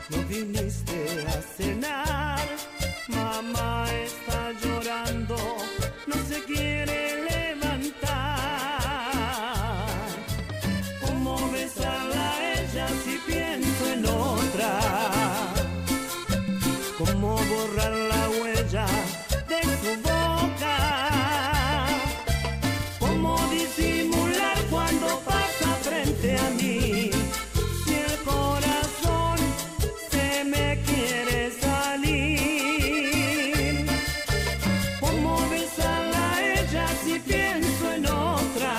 no viniste a cenar. Mamá está llorando, no se quiere levantar. ¿Cómo besarla a ella si pienso en otra? ¿Cómo borrar la huella de su boca? ¿Cómo disimular cuando pasa frente a mí? Si el corazón se me quiere salir. ¿Cómo besarla a ella si pienso en otra?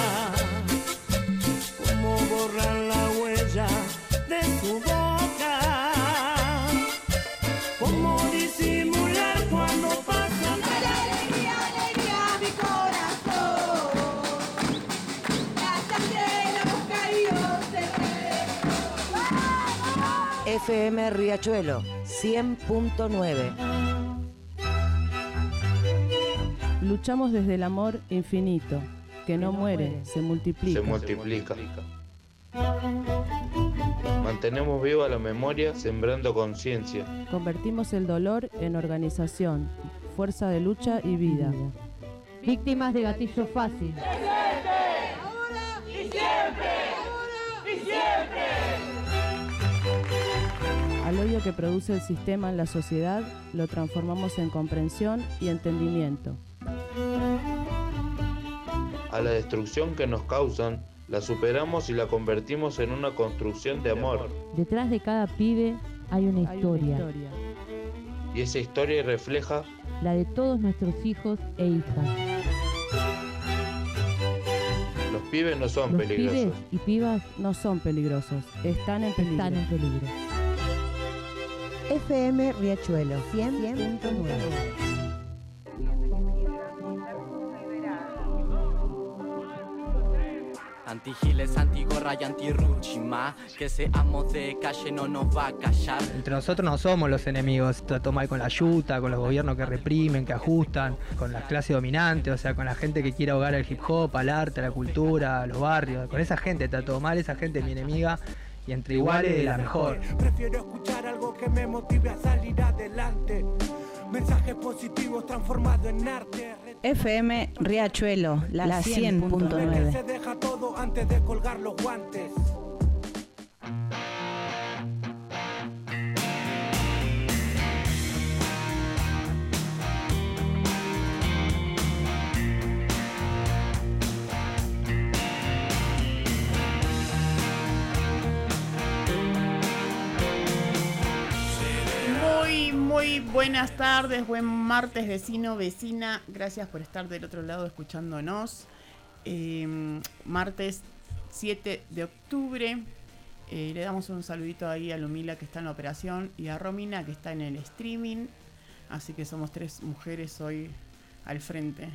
¿Cómo borrar la huella de su boca? ¿Cómo disimular cuando pasa? Alegría, alegría, mi corazón. La sangre la boca y yo te veo. FM Riachuelo 100.9. Luchamos desde el amor infinito, que no muere, se multiplica. Se multiplica. Mantenemos viva la memoria, sembrando conciencia. Convertimos el dolor en organización, fuerza de lucha y vida. Víctimas de gatillo fácil. Ahora y siempre. Ahora y siempre. Al odio que produce el sistema en la sociedad, lo transformamos en comprensión y entendimiento. A la destrucción que nos causan, la superamos y la convertimos en una construcción de amor. Detrás de cada pibe hay una historia. Y esa historia refleja La de todos nuestros hijos e hijas. los pibes no son Los peligrosos. pibes y pibas No son peligrosos, están en peligro. están en peligro. FM Riachuelo 100.9. Antigiles, antigorra y antirruchima. Que seamos de calle no nos va a callar. Entre nosotros no somos los enemigos, trató mal con la yuta, con los gobiernos que reprimen, que ajustan, con las clases dominantes, o sea, con la gente que quiere ahogar al hip hop, al arte, a la cultura, a los barrios. Con esa gente trató mal, esa gente es mi enemiga y entre iguales la mejor. Prefiero escuchar algo que me motive a salir adelante. Mensajes positivos transformados en arte. FM Riachuelo, la Que 100.9. se deja todo antes de colgar los guantes. Muy buenas tardes, buen martes, vecino, vecina. Gracias por estar del otro lado escuchándonos. Martes 7 de octubre. Le damos un saludito ahí a Lumila, que está en la operación, y a Romina, que está en el streaming. Así que somos 3 mujeres hoy al frente.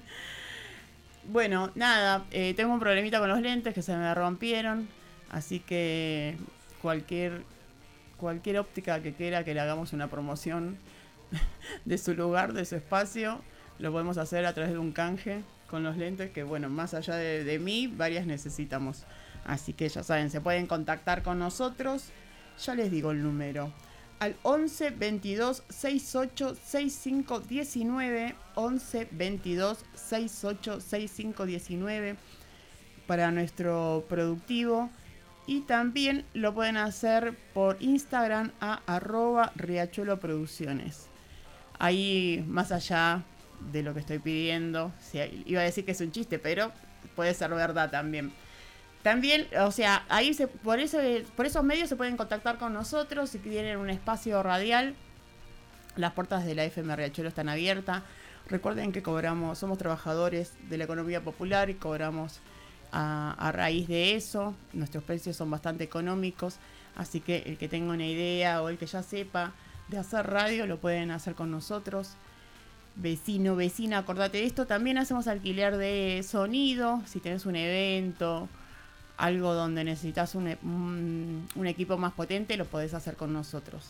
Bueno, nada, tengo un problemita con los lentes que se me rompieron. Así que cualquier óptica que quiera que le hagamos una promoción de su lugar, de su espacio, lo podemos hacer a través de un canje con los lentes, que bueno, más allá de mí, varias necesitamos. Así que ya saben, se pueden contactar con nosotros. Ya les digo el número. Al 11 22 68 65 19. 11 22 68 65 19 para nuestro productivo. Y también lo pueden hacer por Instagram a @Riachuelo Producciones. Ahí, más allá de lo que estoy pidiendo, iba a decir que es un chiste, pero puede ser verdad también. También, o sea, ahí por esos medios se pueden contactar con nosotros si tienen un espacio radial. Las puertas de la FM Riachuelo están abiertas. Recuerden que somos trabajadores de la economía popular y cobramos a raíz de eso. Nuestros precios son bastante económicos, así que el que tenga una idea o el que ya sepa de hacer radio lo pueden hacer con nosotros. Vecino, vecina, acordate de esto. También hacemos alquiler de sonido. Si tenés un evento, algo donde necesitas un equipo más potente, lo podés hacer con nosotros.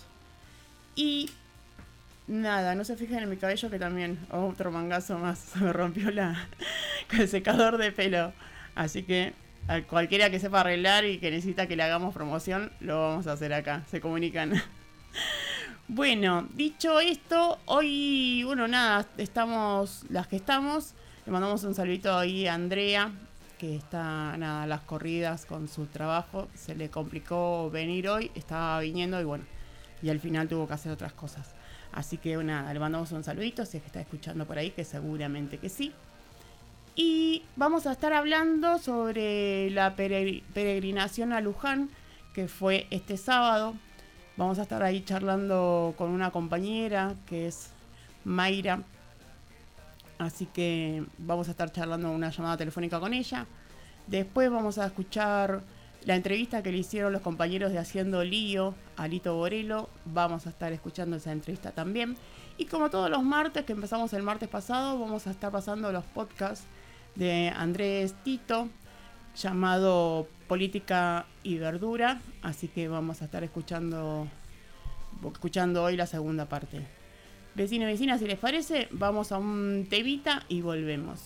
Y nada, no se fijen en mi cabello, que también otro mangazo más se me rompió con el secador de pelo. Así que A cualquiera que sepa arreglar y que necesita que le hagamos promoción, lo vamos a hacer acá. Se comunican. Bueno, dicho esto, hoy, bueno, nada, estamos las que estamos. Le mandamos un saludito ahí a Andrea, que está, nada, a las corridas con su trabajo. Se le complicó venir hoy, estaba viniendo y bueno, y al final tuvo que hacer otras cosas. Así que nada, le mandamos un saludito, si es que está escuchando por ahí, que seguramente que sí. Y vamos a estar hablando sobre la peregrinación a Luján, que fue este sábado. Vamos a estar ahí charlando con una compañera que es Mayra. Así que vamos a estar charlando una llamada telefónica con ella. Después vamos a escuchar la entrevista que le hicieron los compañeros de Haciendo Lío a Lito Borello. Vamos a estar escuchando esa entrevista también. Y como todos los martes, que empezamos el martes pasado, vamos a estar pasando los podcasts de Andrés Tito, llamado Política y Verdura. Así que vamos a estar escuchando hoy la segunda parte. Vecinos y vecinas, si les parece, vamos a un temita y volvemos.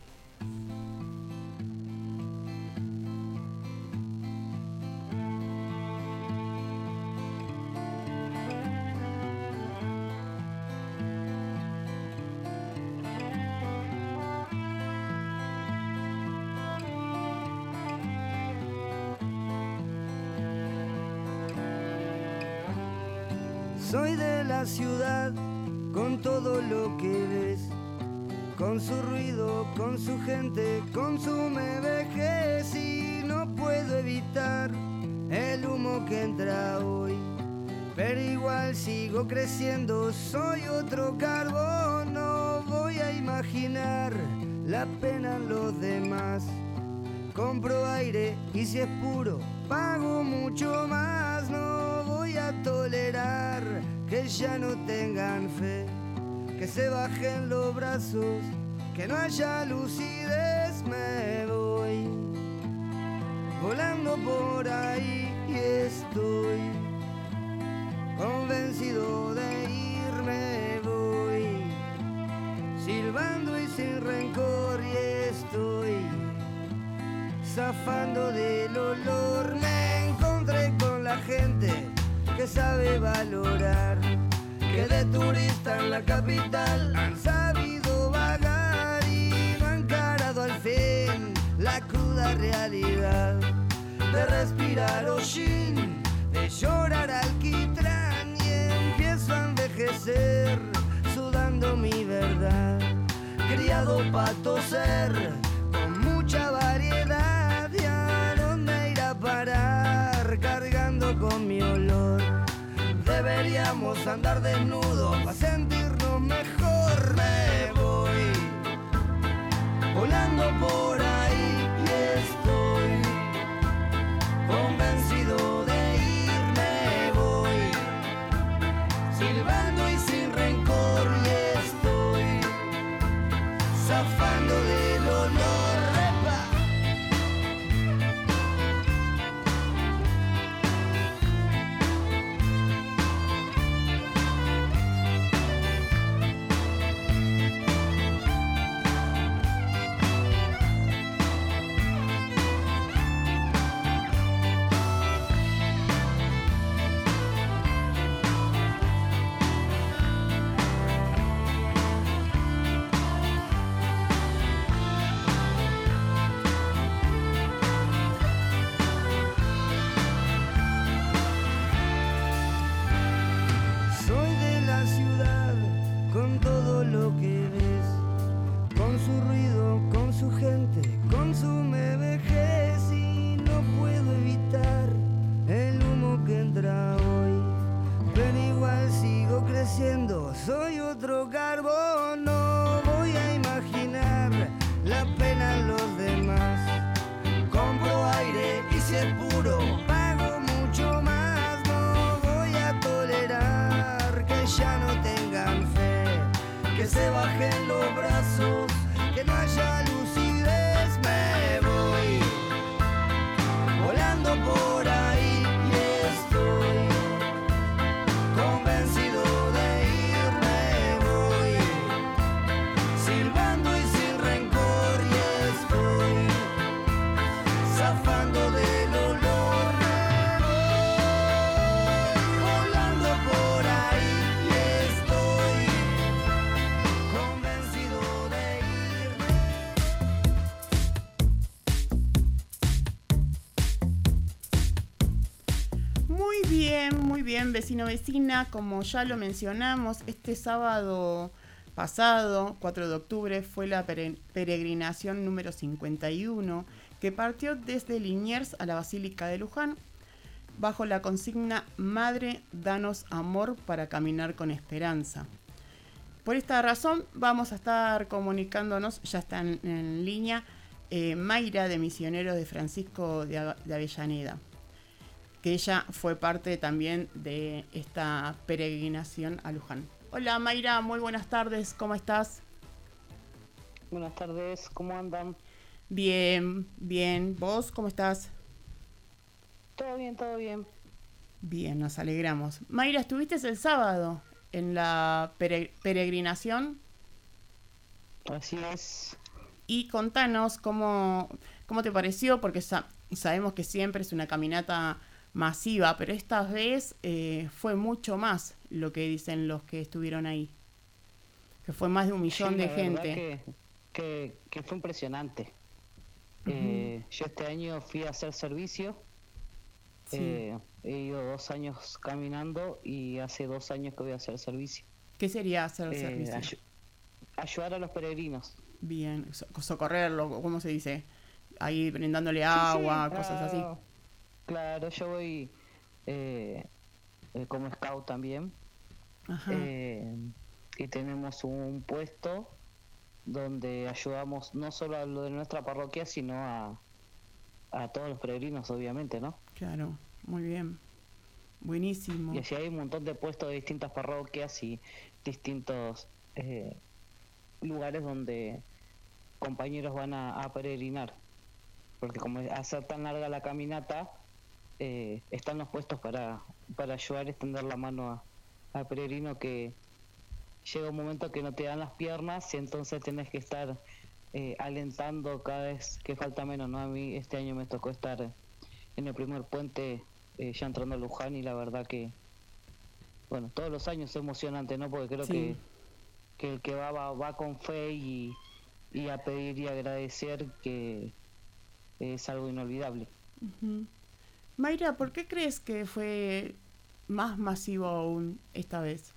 Soy de la ciudad, con todo lo que ves, con su ruido, con su gente, consume vejez y no puedo evitar el humo que entra hoy. Pero igual sigo creciendo, soy otro carbón, no voy a imaginar la pena en los demás. Compro aire y si es puro, pago mucho más, no voy a tolerar que ya no tengan fe, que se bajen los brazos, que no haya lucidez, me voy volando por ahí y estoy convencido de irme, voy silbando y sin rencor y estoy zafando del olor. Me encontré con la gente que sabe valorar, que de turista en la capital han sabido vagar y no han encarado al fin la cruda realidad de respirar hollín, de llorar alquitrán y empiezo a envejecer sudando mi verdad, criado pa' toser con mucha variedad y a dónde ir a parar cargando con mi olor. Deberíamos andar desnudos para sentirnos mejor. Me voy volando por ahí y estoy convencido de irme, voy silbando y sin rencor y estoy zafando del olor. Soy otro carbón, no voy a imaginar la pena en los demás. Compro aire y si es puro, pago mucho más. No voy a tolerar que ya no tengan fe, que se bajen los brazos, que no haya lucidez. Me voy volando por Muy bien, vecino, vecina. Como ya lo mencionamos, este sábado pasado, 4 de octubre, fue la peregrinación número 51, que partió desde Liniers a la Basílica de Luján, bajo la consigna Madre, danos amor para caminar con esperanza. Por esta razón vamos a estar comunicándonos, ya está en línea, Mayra de Misioneros de Francisco de Avellaneda, que ella fue parte también de esta peregrinación a Luján. Hola Mayra, muy buenas tardes, ¿cómo estás? Buenas tardes, ¿cómo andan? Bien, bien. ¿Vos cómo estás? Todo bien, todo bien. Bien, nos alegramos. Mayra, ¿estuviste el sábado en la peregrinación? Así es. Y contanos cómo te pareció, porque sabemos que siempre es una caminata masiva, pero esta vez fue mucho más lo que dicen los que estuvieron ahí. Que fue más de 1 millón de gente. Que fue impresionante. Yo este año fui a hacer servicio. Sí. He ido 2 años caminando y hace 2 años que voy a hacer servicio. ¿Qué sería hacer servicio? Ayudar a los peregrinos. Bien, socorrerlo, ¿cómo se dice? Ahí brindándole agua, sí, cosas así. Claro, yo voy como scout también. Ajá. Y tenemos un puesto donde ayudamos no solo a lo de nuestra parroquia, sino a todos los peregrinos, obviamente, ¿no? Claro, muy bien. Buenísimo. Y así hay un montón de puestos de distintas parroquias y distintos lugares donde compañeros van a peregrinar. Porque como al ser tan larga la caminata, están los puestos para ayudar a extender la mano al peregrino, que llega un momento que no te dan las piernas y entonces tenés que estar alentando cada vez que falta menos, ¿no? A mí este año me tocó estar en el primer puente ya entrando a Luján, y la verdad que, bueno, todos los años es emocionante, ¿no? Porque creo Sí. que el que va con fe y a pedir y agradecer, que es algo inolvidable. Uh-huh. Mayra, ¿por qué crees que fue más masivo aún esta vez?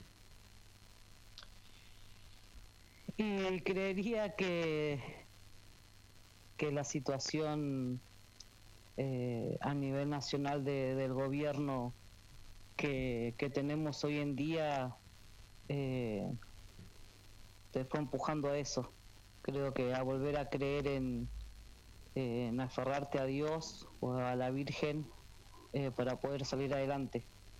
Y creería que la situación a nivel nacional del gobierno que tenemos hoy en día te fue empujando a eso. Creo que a volver a creer en aferrarte a Dios o a la Virgen para poder salir adelante.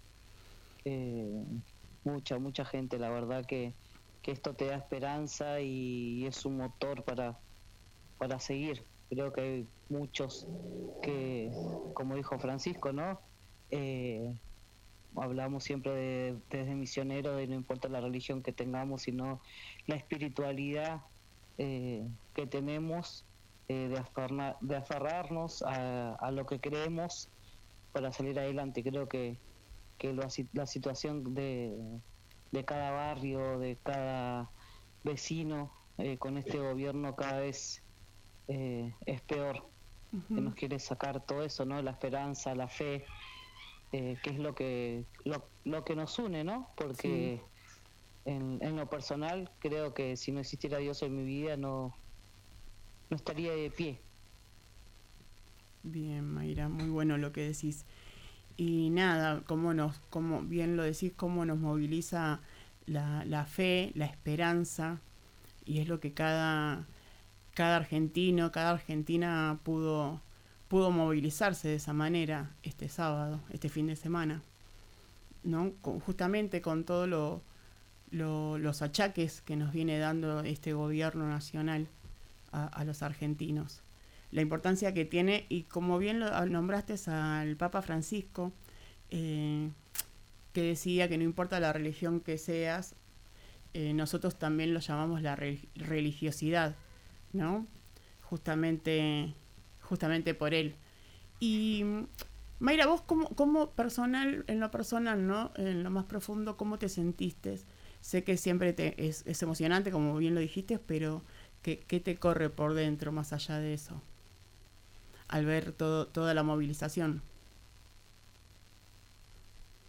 Mucha gente, la verdad que esto te da esperanza y es un motor para seguir. Creo que hay muchos que, como dijo Francisco, ¿no? Hablamos siempre desde misioneros, de no importa la religión que tengamos, sino la espiritualidad que tenemos, de aferrarnos a lo que creemos para salir adelante. Creo que la situación de cada barrio, de cada vecino, con este gobierno cada vez es peor. Uh-huh. Que nos quiere sacar todo eso, ¿no? La esperanza, la fe, que es lo que nos une, ¿no? Porque sí, en lo personal creo que si no existiera Dios en mi vida no estaría de pie. Bien, Mayra, muy bueno lo que decís. Y nada, como bien lo decís, cómo nos moviliza la fe, la esperanza, y es lo que cada argentino, cada argentina pudo movilizarse de esa manera este sábado, este fin de semana, ¿no? Justamente con todos los achaques que nos viene dando este gobierno nacional a los argentinos. La importancia que tiene, y como bien lo nombraste al Papa Francisco, que decía que no importa la religión que seas, nosotros también lo llamamos la religiosidad, ¿no? Justamente por él. Y Mayra, vos como personal, en lo personal, ¿no? En lo más profundo, ¿cómo te sentiste? Sé que siempre es emocionante, como bien lo dijiste, pero ¿qué te corre por dentro más allá de eso? Al ver toda la movilización.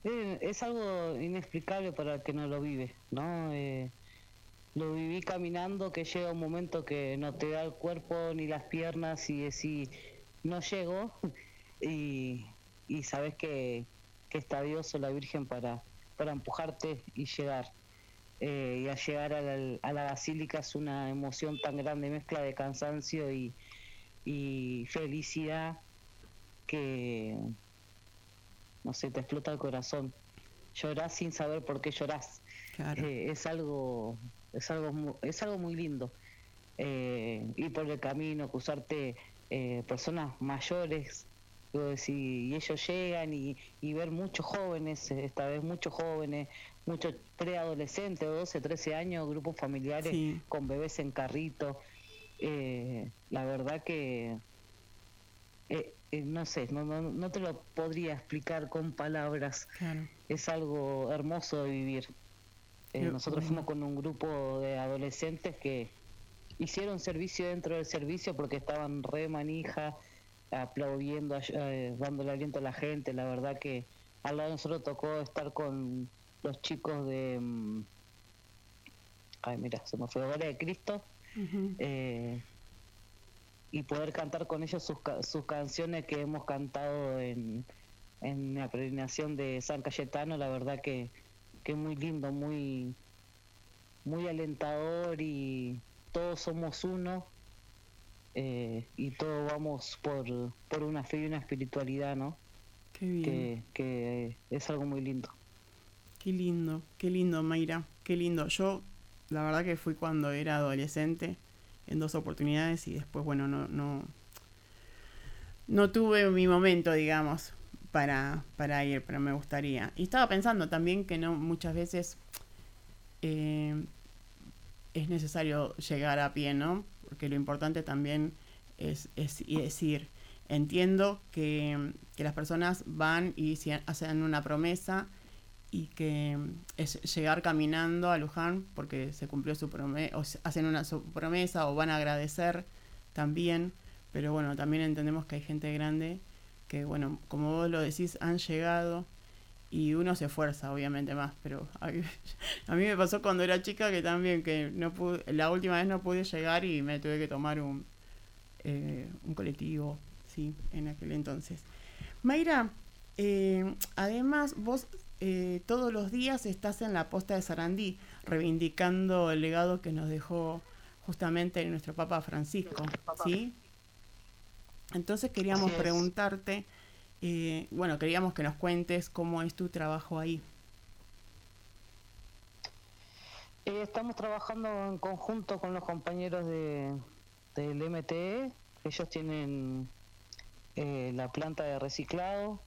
Es algo inexplicable para el que no lo vive, ¿no? Lo viví caminando, que llega un momento que no te da el cuerpo ni las piernas y decís, no llego, y sabes que está Dios o la Virgen para empujarte y llegar. Y al llegar a la basílica es una emoción tan grande, mezcla de cansancio y felicidad que, no sé, te explota el corazón. Llorás sin saber por qué llorás. Claro. Es algo muy lindo. Ir por el camino, cruzarte personas mayores, y ellos llegan y ver muchos jóvenes, esta vez muchos jóvenes, muchos preadolescentes, 12, 13 años, grupos familiares, sí, con bebés en carrito. La verdad que no sé, no te lo podría explicar con palabras. Claro. Es algo hermoso de vivir. Nosotros fuimos con un grupo de adolescentes que hicieron servicio dentro del servicio porque estaban re manija, aplaudiendo, dándole aliento a la gente. La verdad que al lado de nosotros tocó estar con los chicos de se me fue, Gloria de Cristo. Uh-huh. Y poder cantar con ellos sus canciones que hemos cantado en la peregrinación de San Cayetano. La verdad que muy lindo, muy alentador, y todos somos uno, y todos vamos por una fe y una espiritualidad, ¿no? Qué bien. Que es algo muy lindo. Qué lindo, Mayra, qué lindo. Yo la verdad que fui cuando era adolescente en 2 oportunidades y después, bueno, no tuve mi momento, digamos, para ir, pero me gustaría. Y estaba pensando también que no muchas veces es necesario llegar a pie, ¿no? Porque lo importante también es ir. Entiendo que las personas van y hacen una promesa y que es llegar caminando a Luján porque se cumplió su promesa, o hacen su promesa, o van a agradecer también, pero bueno, también entendemos que hay gente grande que, bueno, como vos lo decís, han llegado y uno se esfuerza obviamente más, pero a mí me pasó cuando era chica que también que no pude, la última vez no pude llegar y me tuve que tomar un colectivo, sí, en aquel entonces. Mayra, además vos todos los días estás en la posta de Sarandí reivindicando el legado que nos dejó justamente nuestro Papa Francisco, ¿sí? Entonces queríamos preguntarte, queríamos que nos cuentes cómo es tu trabajo ahí. Estamos trabajando en conjunto con los compañeros del MTE. Ellos tienen la planta de reciclado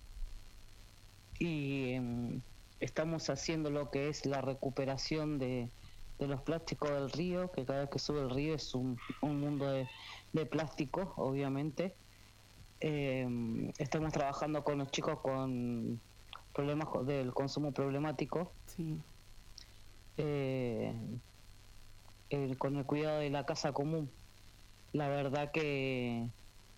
y estamos haciendo lo que es la recuperación de los plásticos del río, que cada vez que sube el río es un mundo de plástico, obviamente. Estamos trabajando con los chicos con problemas del consumo problemático, sí. Con el cuidado de la casa común. La verdad que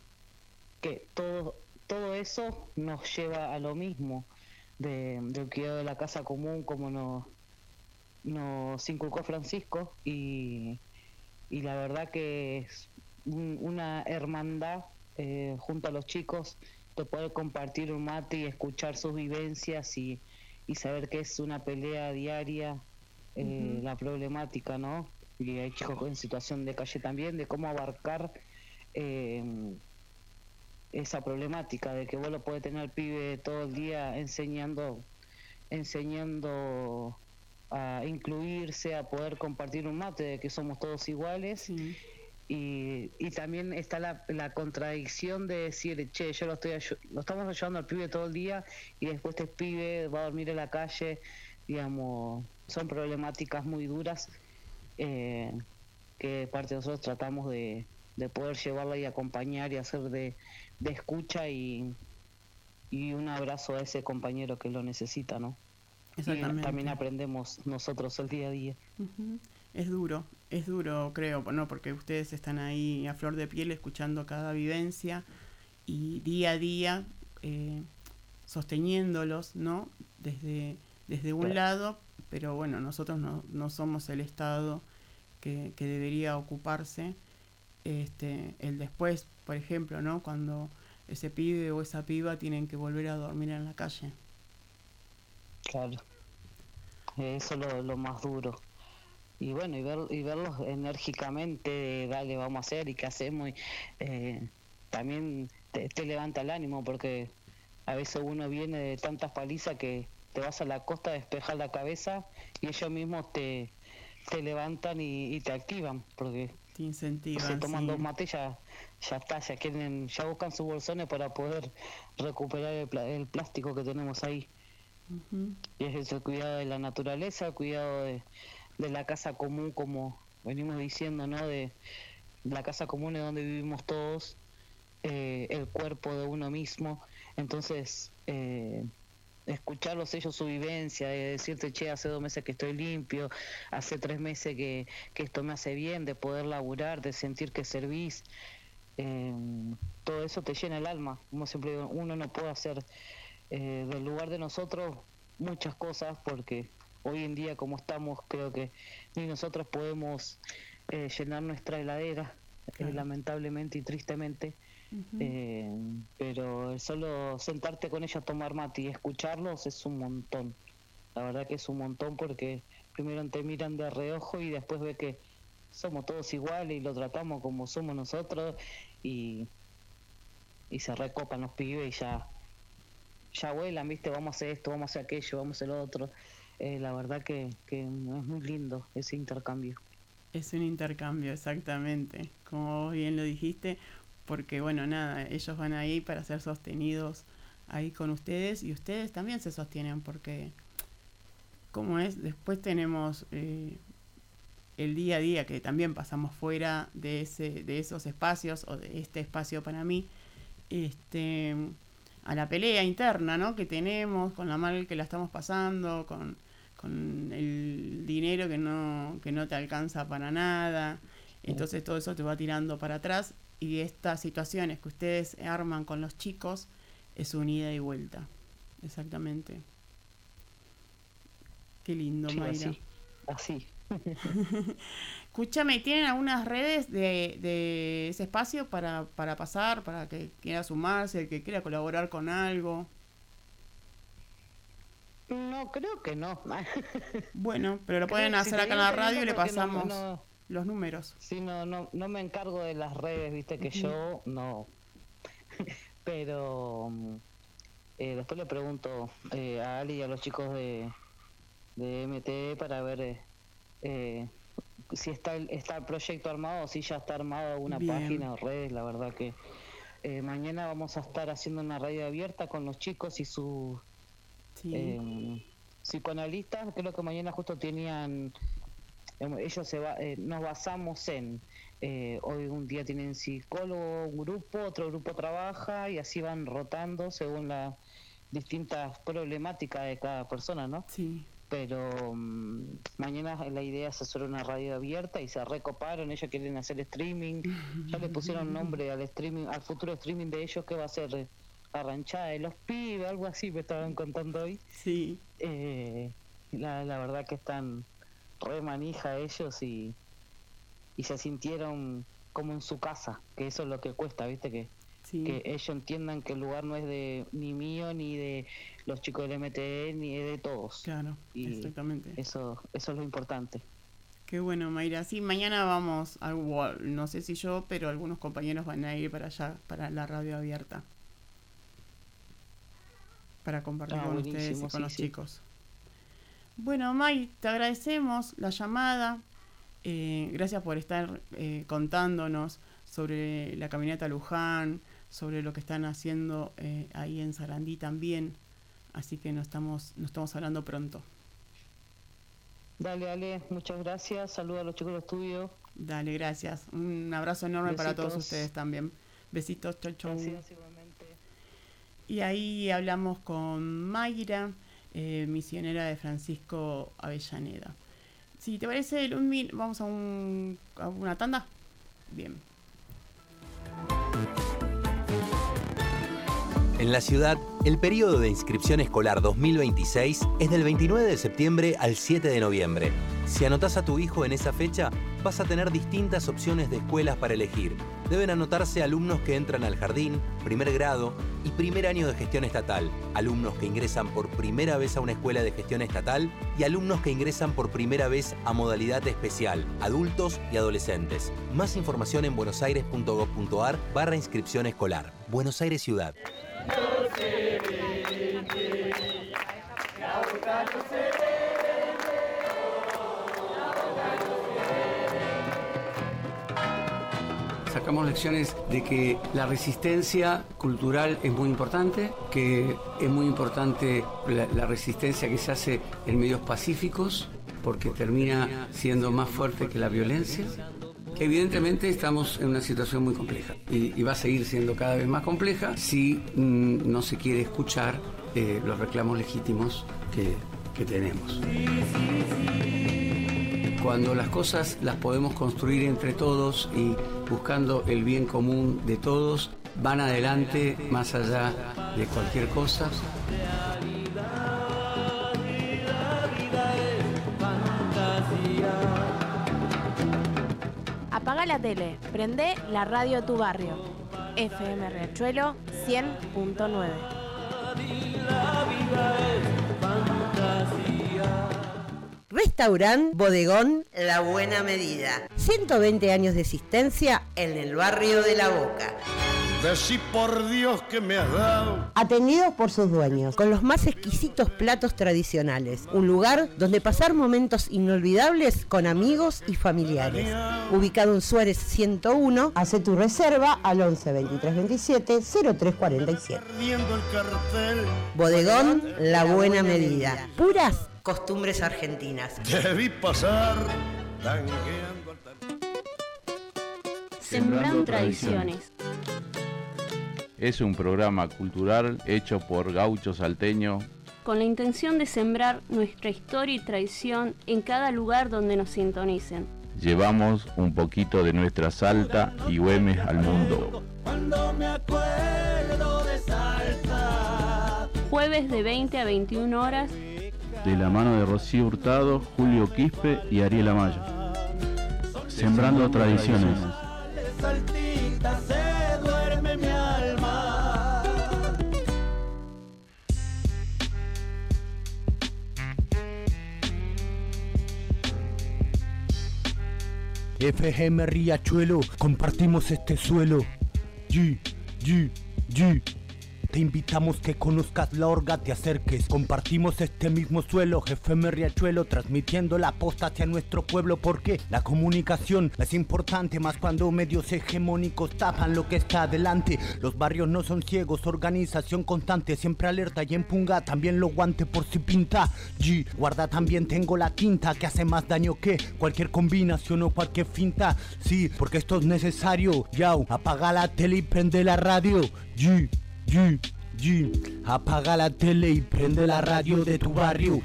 todo eso nos lleva a lo mismo, del cuidado de la casa común, como nos inculcó Francisco, y la verdad que es una hermandad junto a los chicos, de poder compartir un mate y escuchar sus vivencias y saber que es una pelea diaria, uh-huh, la problemática, ¿no? Y hay chicos en situación de calle también, de cómo abarcar esa problemática, de que vos lo podés tener al pibe todo el día enseñando a incluirse, a poder compartir un mate, de que somos todos iguales, sí. Y también está la contradicción de decir, che, lo estamos ayudando al pibe todo el día y después este pibe va a dormir en la calle, digamos. Son problemáticas muy duras que parte de nosotros tratamos de poder llevarla y acompañar y hacer de escucha y un abrazo a ese compañero que lo necesita, ¿no? Exactamente. Y también aprendemos nosotros el día a día. Uh-huh. Es duro, creo, ¿no? Porque ustedes están ahí a flor de piel escuchando cada vivencia y día a día sosteniéndolos, ¿no? Desde un lado, pero bueno, nosotros no somos el Estado que debería ocuparse. El después, por ejemplo, ¿no? Cuando ese pibe o esa piba tienen que volver a dormir en la calle. Claro. Eso es lo más duro. Y bueno, y verlos enérgicamente, dale, vamos a hacer y qué hacemos. También te levanta el ánimo, porque a veces uno viene de tantas palizas que te vas a la costa a despejar la cabeza y ellos mismos te levantan y te activan, porque te incentivan. Se toman sí. 2 mates, ya está, ya buscan sus bolsones para poder recuperar el plástico que tenemos ahí. Uh-huh. Y es el cuidado de la naturaleza, el cuidado de la casa común, como venimos diciendo, ¿no? De la casa común es donde vivimos todos, el cuerpo de uno mismo. Entonces, escucharlos ellos, su vivencia, de decirte, che, hace 2 meses que estoy limpio, hace 3 meses que esto me hace bien, de poder laburar, de sentir que servís, todo eso te llena el alma. Como siempre digo, uno no puede hacer del lugar de nosotros muchas cosas, porque hoy en día como estamos, creo que ni nosotros podemos llenar nuestra heladera, claro. Lamentablemente y tristemente. Uh-huh. Pero solo sentarte con ellos a tomar mate y escucharlos es un montón. La verdad que es un montón, porque primero te miran de reojo y después ve que somos todos iguales y lo tratamos como somos nosotros, y se recopan los pibes y ya vuelan, ¿viste? Vamos a hacer esto, vamos a hacer aquello, vamos a hacer lo otro. La verdad que es muy lindo ese intercambio. Es un intercambio, exactamente, como vos bien lo dijiste, porque bueno, nada, ellos van ahí para ser sostenidos ahí con ustedes, y ustedes también se sostienen, porque como es, después tenemos el día a día, que también pasamos fuera de esos espacios, o de este espacio para mí, a la pelea interna, ¿no? Que tenemos, con la mal que la estamos pasando, con el dinero que no te alcanza para nada. Entonces todo eso te va tirando para atrás, y estas situaciones que ustedes arman con los chicos es un ida y vuelta. Exactamente. Qué lindo, sí, Mayra. Así. Escúchame, ¿tienen algunas redes de ese espacio para pasar, para que quiera sumarse, el que quiera colaborar con algo? No, creo que no. Bueno, pero lo pueden hacer acá en la radio y le pasamos los números. Sí, no me encargo de las redes, viste, que yo no. Pero después le pregunto a Ali y a los chicos de MTE para ver si está el proyecto armado, o si ya está armado alguna página o redes. La verdad que mañana vamos a estar haciendo una radio abierta con los chicos y sus psicoanalistas. Creo que mañana justo tenían, ellos nos basamos en hoy un día tienen psicólogo, un grupo, otro grupo trabaja, y así van rotando según las distintas problemáticas de cada persona, ¿no? Sí. Pero mañana la idea es hacer una radio abierta, y se recoparon, ellos quieren hacer streaming, ya le pusieron nombre al streaming, al futuro streaming de ellos, que va a ser la ranchada de los pibes, algo así me estaban contando hoy. Sí. La verdad que están re manija ellos, y se sintieron como en su casa, que eso es lo que cuesta, viste, que ellos entiendan que el lugar no es ni mío, ni de los chicos del MTE, ni de todos. Claro, y exactamente. Eso es lo importante. Qué bueno, Mayra. Sí, mañana vamos, no sé si yo, pero algunos compañeros van a ir para allá, para la radio abierta, para compartir con ustedes y con los chicos. Bueno, May, te agradecemos la llamada. Gracias por estar contándonos sobre la caminata a Luján, sobre lo que están haciendo ahí en Sarandí también. Así que nos estamos hablando pronto. Dale, muchas gracias. Saludos a los chicos del estudio. Dale, gracias. Un abrazo enorme. Besitos. Para todos ustedes también. Besitos, chau, chau. Gracias, igualmente. Y ahí hablamos con Mayra, misionera de Francisco Avellaneda. Si te parece, Ludmil, vamos a una tanda. Bien. En la ciudad El periodo de inscripción escolar 2026 es del 29 de septiembre al 7 de noviembre. Si anotás a tu hijo en esa fecha, vas a tener distintas opciones de escuelas para elegir. Deben anotarse alumnos que entran al jardín, primer grado y primer año de gestión estatal, alumnos que ingresan por primera vez a una escuela de gestión estatal y alumnos que ingresan por primera vez a modalidad especial, adultos y adolescentes. Más información en buenosaires.gov.ar/inscripción escolar. Buenos Aires Ciudad. Sacamos lecciones de que la resistencia cultural es muy importante, que es muy importante la resistencia que se hace en medios pacíficos, porque termina siendo más fuerte que la violencia. Evidentemente estamos en una situación muy compleja y va a seguir siendo cada vez más compleja si no se quiere escuchar los reclamos legítimos que tenemos. Cuando las cosas las podemos construir entre todos y buscando el bien común de todos, van adelante más allá de cualquier cosa. Apaga la tele, prende la radio de tu barrio. FM Riachuelo 100.9. Restaurant Bodegón La Buena Medida. 120 años de existencia en el barrio de La Boca. Decí por Dios que me has dado. Atendidos por sus dueños, con los más exquisitos platos tradicionales. Un lugar donde pasar momentos inolvidables con amigos y familiares. Ubicado en Suárez 101, hace tu reserva al 11 23 27 03 47. Bodegón La Buena Medida. Puras costumbres argentinas. Debí pasar tangueando al Sembrando tradiciones. Es un programa cultural hecho por gauchos salteños con la intención de sembrar nuestra historia y tradición en cada lugar donde nos sintonicen. Llevamos un poquito de nuestra Salta y Güemes al mundo. Cuando me acuerdo de Salta. Jueves de 20 a 21 horas. De la mano de Rocío Hurtado, Julio Quispe y Ariel Amaya. Sembrando tradiciones. Saltita se duerme mi alma. FGM Riachuelo, compartimos este suelo. G. Te invitamos que conozcas la orga, te acerques. Compartimos este mismo suelo, FM Riachuelo, transmitiendo la posta hacia nuestro pueblo, porque la comunicación es importante, más cuando medios hegemónicos tapan lo que está adelante. Los barrios no son ciegos, organización constante, siempre alerta y en punga, también lo guante por si pinta. G, guarda también tengo la tinta, que hace más daño que cualquier combinación o cualquier finta. Sí, porque esto es necesario. Yao, apaga la tele y prende la radio. G. Apaga la tele y prende la radio de tu barrio.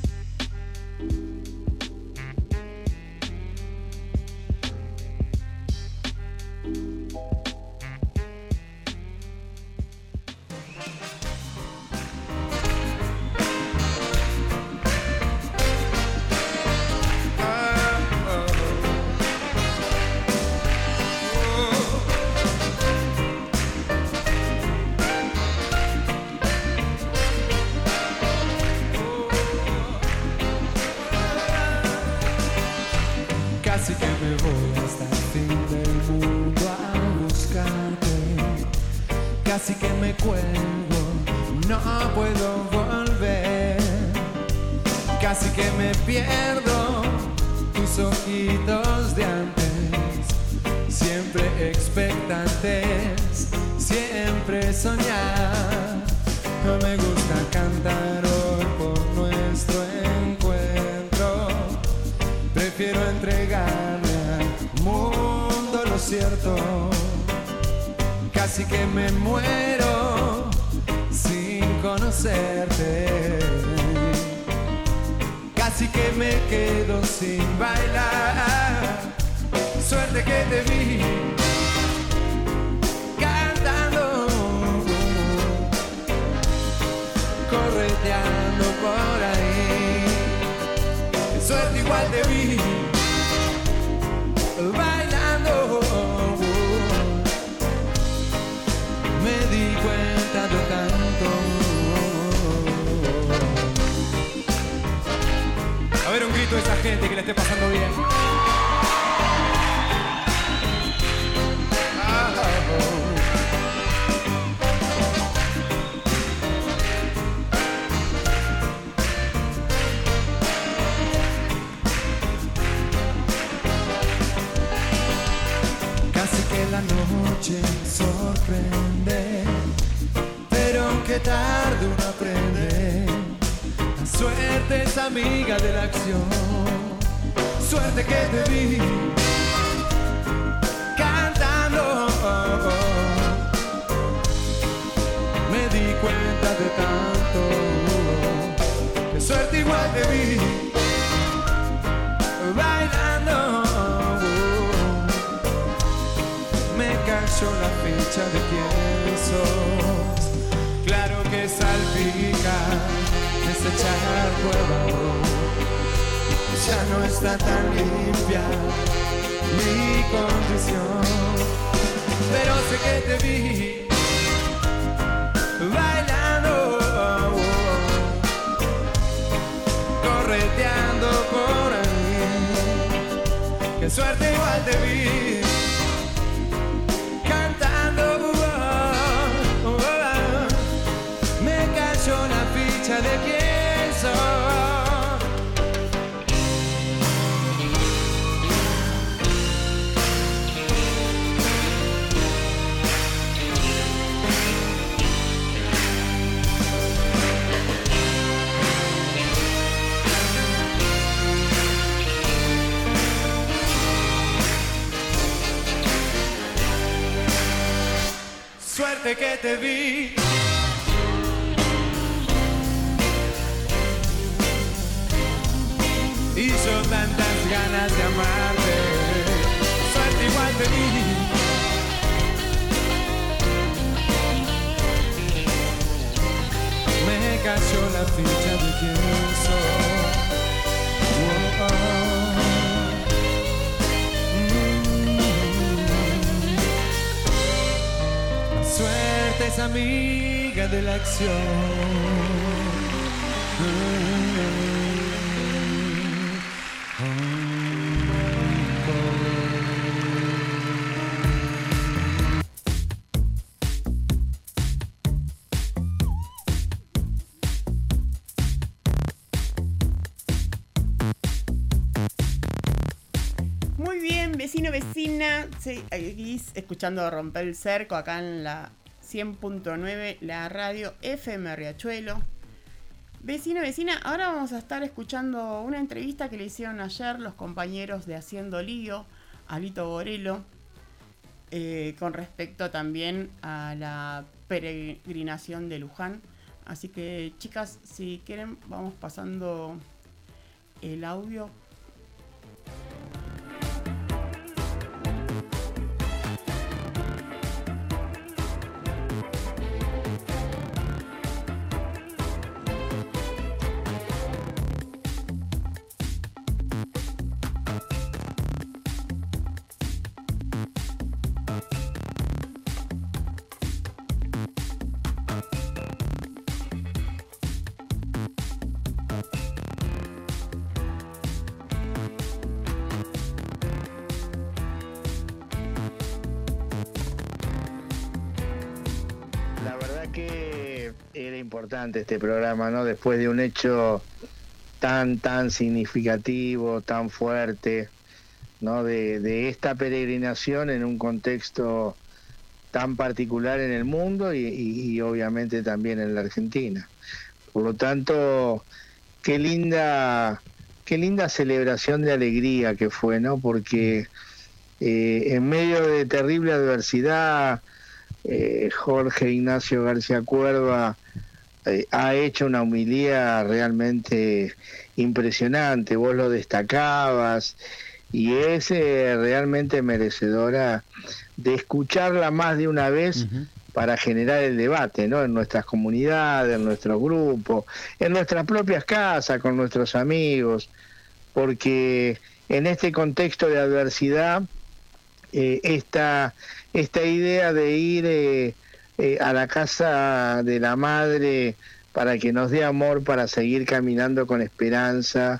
Casi que me voy hasta el fin del mundo a buscarte. Casi que me cuelgo, no puedo volver. Casi que me pierdo tus ojitos de antes. Siempre expectantes, siempre soñar. Me gusta cantar hoy por nuestro encuentro. Prefiero entregarle al mundo lo cierto. Casi que me muero sin conocerte. Casi que me quedo sin bailar. Suerte que te vi cantando. suerte igual te vi bailando. Me di cuenta de tanto. A ver un grito a esa gente que le esté pasando bien. Casi que la noche sorprende, pero aunque tarde uno aprende. La suerte es amiga de la acción. Suerte que te vi cantando. Me di cuenta de tanto. Que suerte igual te vi bailando. Me cayó la ficha de quién sos. Claro que salpica desechar cuerpo. Ya no está tan limpia mi condición, pero sé que te vi bailando, correteando por ahí. Qué suerte igual te vi cantando. Me cayó la ficha de quién soy. Suerte que te vi y yo tantas ganas de amarte. Suerte igual te vi. Me cayó la ficha de quién soy. Oh, oh. Suerte es amiga de la acción. Muy bien, vecino, vecina, seguís escuchando Romper el Cerco acá en la 100.9, la radio FM Riachuelo. Vecino, vecina, ahora vamos a estar escuchando una entrevista que le hicieron ayer los compañeros de Haciendo Lío, a Lito Borelo, con respecto también a la peregrinación de Luján. Así que, chicas, si quieren, vamos pasando el audio. Importante este programa, ¿no? Después de un hecho tan significativo, tan fuerte, ¿no? De esta peregrinación en un contexto tan particular en el mundo y obviamente también en la Argentina. Por lo tanto, qué linda celebración de alegría que fue, ¿no? Porque en medio de terrible adversidad, Jorge Ignacio García Cuerva ha hecho una homilía realmente impresionante. Vos lo destacabas y es realmente merecedora de escucharla más de una vez para generar el debate, ¿no? En nuestras comunidades, en nuestros grupos, en nuestras propias casas, con nuestros amigos, porque en este contexto de adversidad, esta idea de ir a la casa de la madre para que nos dé amor, para seguir caminando con esperanza,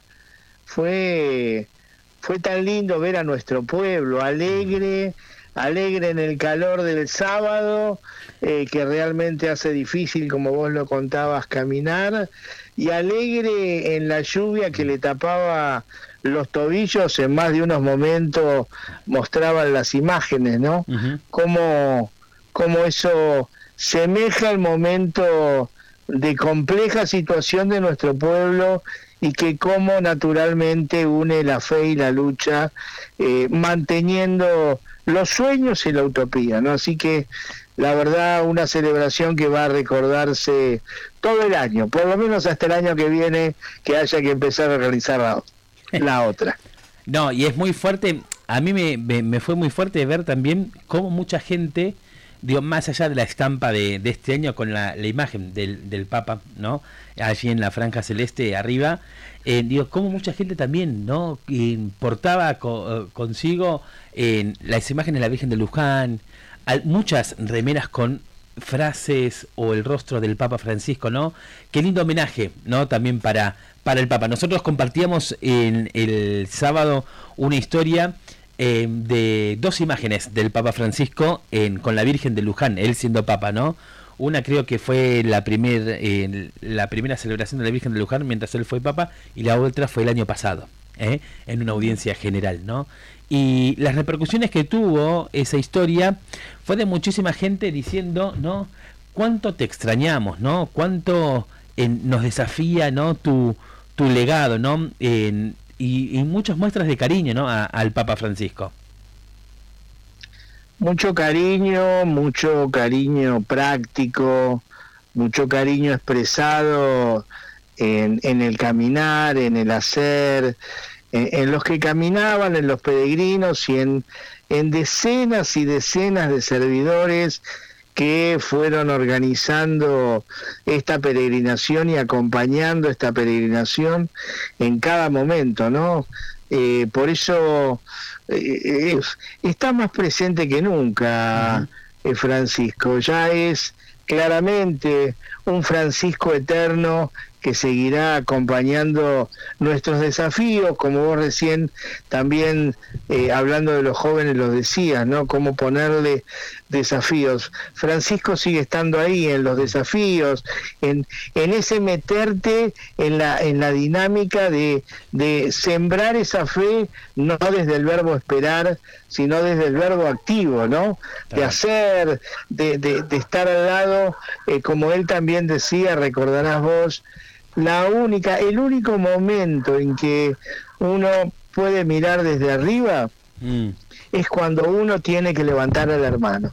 fue tan lindo ver a nuestro pueblo alegre en el calor del sábado, que realmente hace difícil, como vos lo contabas, caminar, y alegre en la lluvia que le tapaba los tobillos. En más de unos momentos mostraban las imágenes, ¿no? Cómo eso semeja el momento de compleja situación de nuestro pueblo, y que cómo naturalmente une la fe y la lucha, manteniendo los sueños y la utopía, ¿no? Así que la verdad, una celebración que va a recordarse todo el año, por lo menos hasta el año que viene, que haya que empezar a realizar la otra. No, y es muy fuerte. A mí me fue muy fuerte ver también cómo mucha gente, digo, más allá de la estampa de este año con la imagen del Papa, ¿no? Allí en la franja celeste arriba, digo, cómo mucha gente también, ¿no? Portaba consigo las imágenes de la Virgen de Luján, muchas remeras con frases o el rostro del Papa Francisco, ¿no? Qué lindo homenaje, ¿no? También para el Papa. Nosotros compartíamos el sábado una historia de dos imágenes del Papa Francisco con la Virgen de Luján, él siendo Papa, ¿no? Una creo que fue la primera celebración de la Virgen de Luján mientras él fue Papa, y la otra fue el año pasado, en una audiencia general, ¿no? Y las repercusiones que tuvo esa historia fue de muchísima gente diciendo, ¿no? Cuánto te extrañamos, ¿no? Cuánto nos desafía, ¿no? Tu legado, ¿no? Y muchas muestras de cariño, ¿no? Al Papa Francisco. Mucho cariño práctico, mucho cariño expresado en el caminar, en el hacer, en los que caminaban, en los peregrinos, y en decenas y decenas de servidores que fueron organizando esta peregrinación y acompañando esta peregrinación en cada momento, ¿no? Por eso está más presente que nunca, Francisco. Ya es claramente un Francisco eterno que seguirá acompañando nuestros desafíos, como vos recién también hablando de los jóvenes lo decías, ¿no? Cómo ponerle desafíos. Francisco sigue estando ahí en los desafíos, en ese meterte en la dinámica de sembrar esa fe, no desde el verbo esperar, sino desde el verbo activo, ¿no? De hacer, de estar al lado, como él también decía, recordarás vos, el único momento en que uno puede mirar desde arriba es cuando uno tiene que levantar al hermano.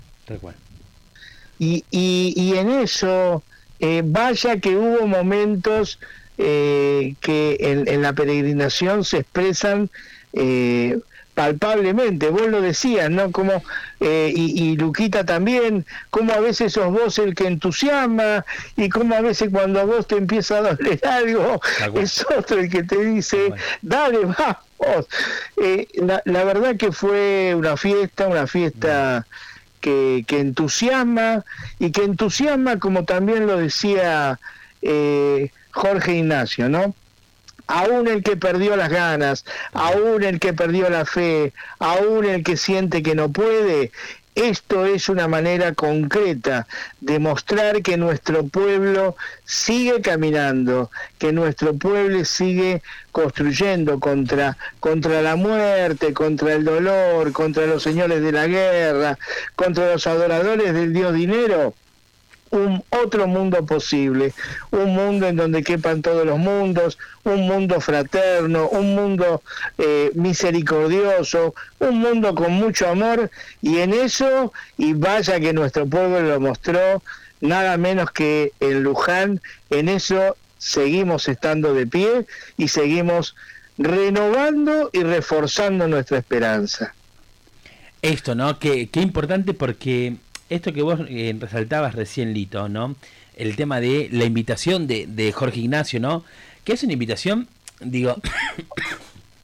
Y en eso, vaya que hubo momentos que en la peregrinación se expresan palpablemente. Vos lo decías, ¿no? Como y Luquita también, como a veces sos vos el que entusiasma, y como a veces cuando a vos te empieza a doler algo, es otro el que te dice, dale, vamos. La verdad que fue una fiesta que entusiasma, y que entusiasma, como también lo decía Jorge Ignacio, ¿no? Aún el que perdió las ganas, aún el que perdió la fe, aún el que siente que no puede, esto es una manera concreta de mostrar que nuestro pueblo sigue caminando, que nuestro pueblo sigue construyendo contra la muerte, contra el dolor, contra los señores de la guerra, contra los adoradores del Dios dinero. Un otro mundo posible, un mundo en donde quepan todos los mundos, un mundo fraterno, un mundo misericordioso, un mundo con mucho amor, y en eso, y vaya que nuestro pueblo lo mostró, nada menos que en Luján, en eso seguimos estando de pie y seguimos renovando y reforzando nuestra esperanza. Esto, ¿no? Qué importante, porque esto que vos resaltabas recién, Lito, ¿no? El tema de la invitación de Jorge Ignacio, ¿no? Que es una invitación, digo,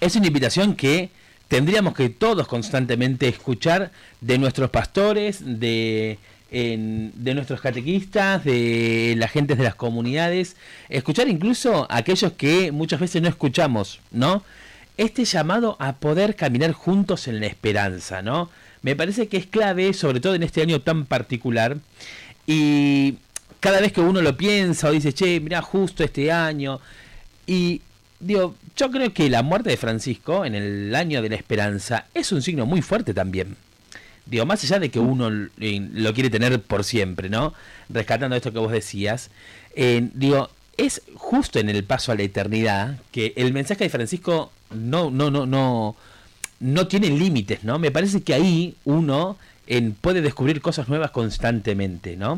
es una invitación que tendríamos que todos constantemente escuchar de nuestros pastores, de nuestros catequistas, de la gente de las comunidades, escuchar incluso a aquellos que muchas veces no escuchamos, ¿no? Este llamado a poder caminar juntos en la esperanza, ¿no? Me parece que es clave, sobre todo en este año tan particular, y cada vez que uno lo piensa o dice, che, mirá, justo este año, y digo, yo creo que la muerte de Francisco en el año de la esperanza es un signo muy fuerte también. Digo, más allá de que uno lo quiere tener por siempre, ¿no? Rescatando esto que vos decías, digo, es justo en el paso a la eternidad que el mensaje de Francisco no tiene límites, ¿no? Me parece que ahí uno puede descubrir cosas nuevas constantemente, ¿no?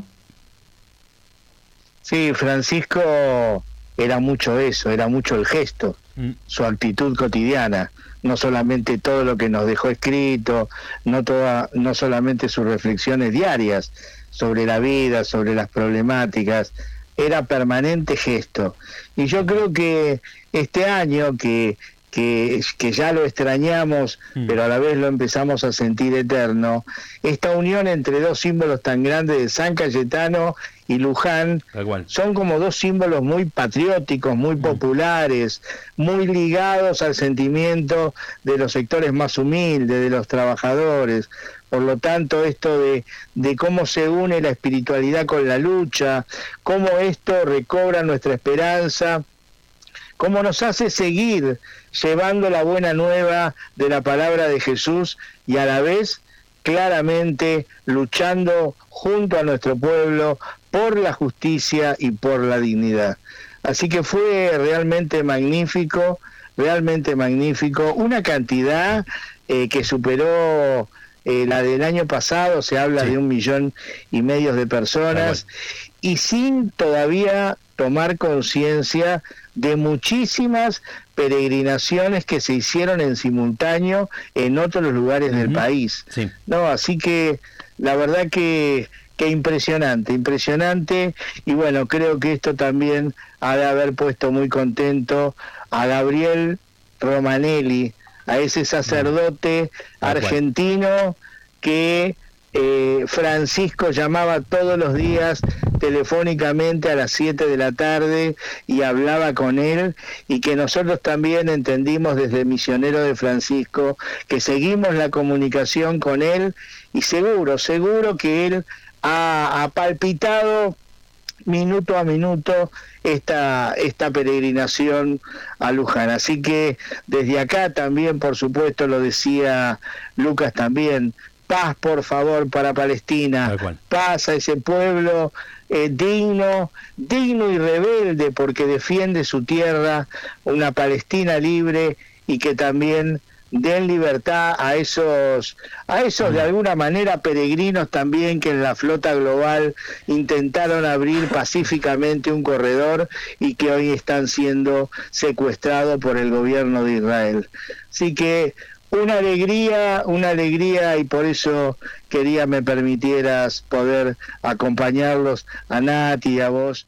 Sí, Francisco era mucho eso, era mucho el gesto, su actitud cotidiana, no solamente todo lo que nos dejó escrito, no solamente sus reflexiones diarias sobre la vida, sobre las problemáticas, era permanente gesto. Y yo creo que este año que ya lo extrañamos, pero a la vez lo empezamos a sentir eterno, esta unión entre dos símbolos tan grandes de San Cayetano y Luján, son como dos símbolos muy patrióticos, muy populares, muy ligados al sentimiento de los sectores más humildes, de los trabajadores. Por lo tanto, esto de cómo se une la espiritualidad con la lucha, cómo esto recobra nuestra esperanza, cómo nos hace seguir llevando la buena nueva de la palabra de Jesús y a la vez claramente luchando junto a nuestro pueblo por la justicia y por la dignidad. Así que fue realmente magnífico, una cantidad que superó la del año pasado, se habla de 1,5 millones de personas, y sin todavía tomar conciencia de muchísimas peregrinaciones que se hicieron en simultáneo en otros lugares del país. No, así que la verdad que impresionante, y bueno, creo que esto también ha de haber puesto muy contento a Gabriel Romanelli, a ese sacerdote argentino que Francisco llamaba todos los días telefónicamente a las 7 de la tarde y hablaba con él, y que nosotros también entendimos desde Misionero de Francisco que seguimos la comunicación con él, y seguro que él ha palpitado minuto a minuto esta peregrinación a Luján. Así que desde acá también, por supuesto, lo decía Lucas también, paz por favor para Palestina, paz a ese pueblo digno y rebelde, porque defiende su tierra, una Palestina libre, y que también den libertad a esos de alguna manera peregrinos también que en la flota global intentaron abrir pacíficamente un corredor y que hoy están siendo secuestrados por el gobierno de Israel. Así que una alegría, y por eso quería me permitieras poder acompañarlos a Nati y a vos.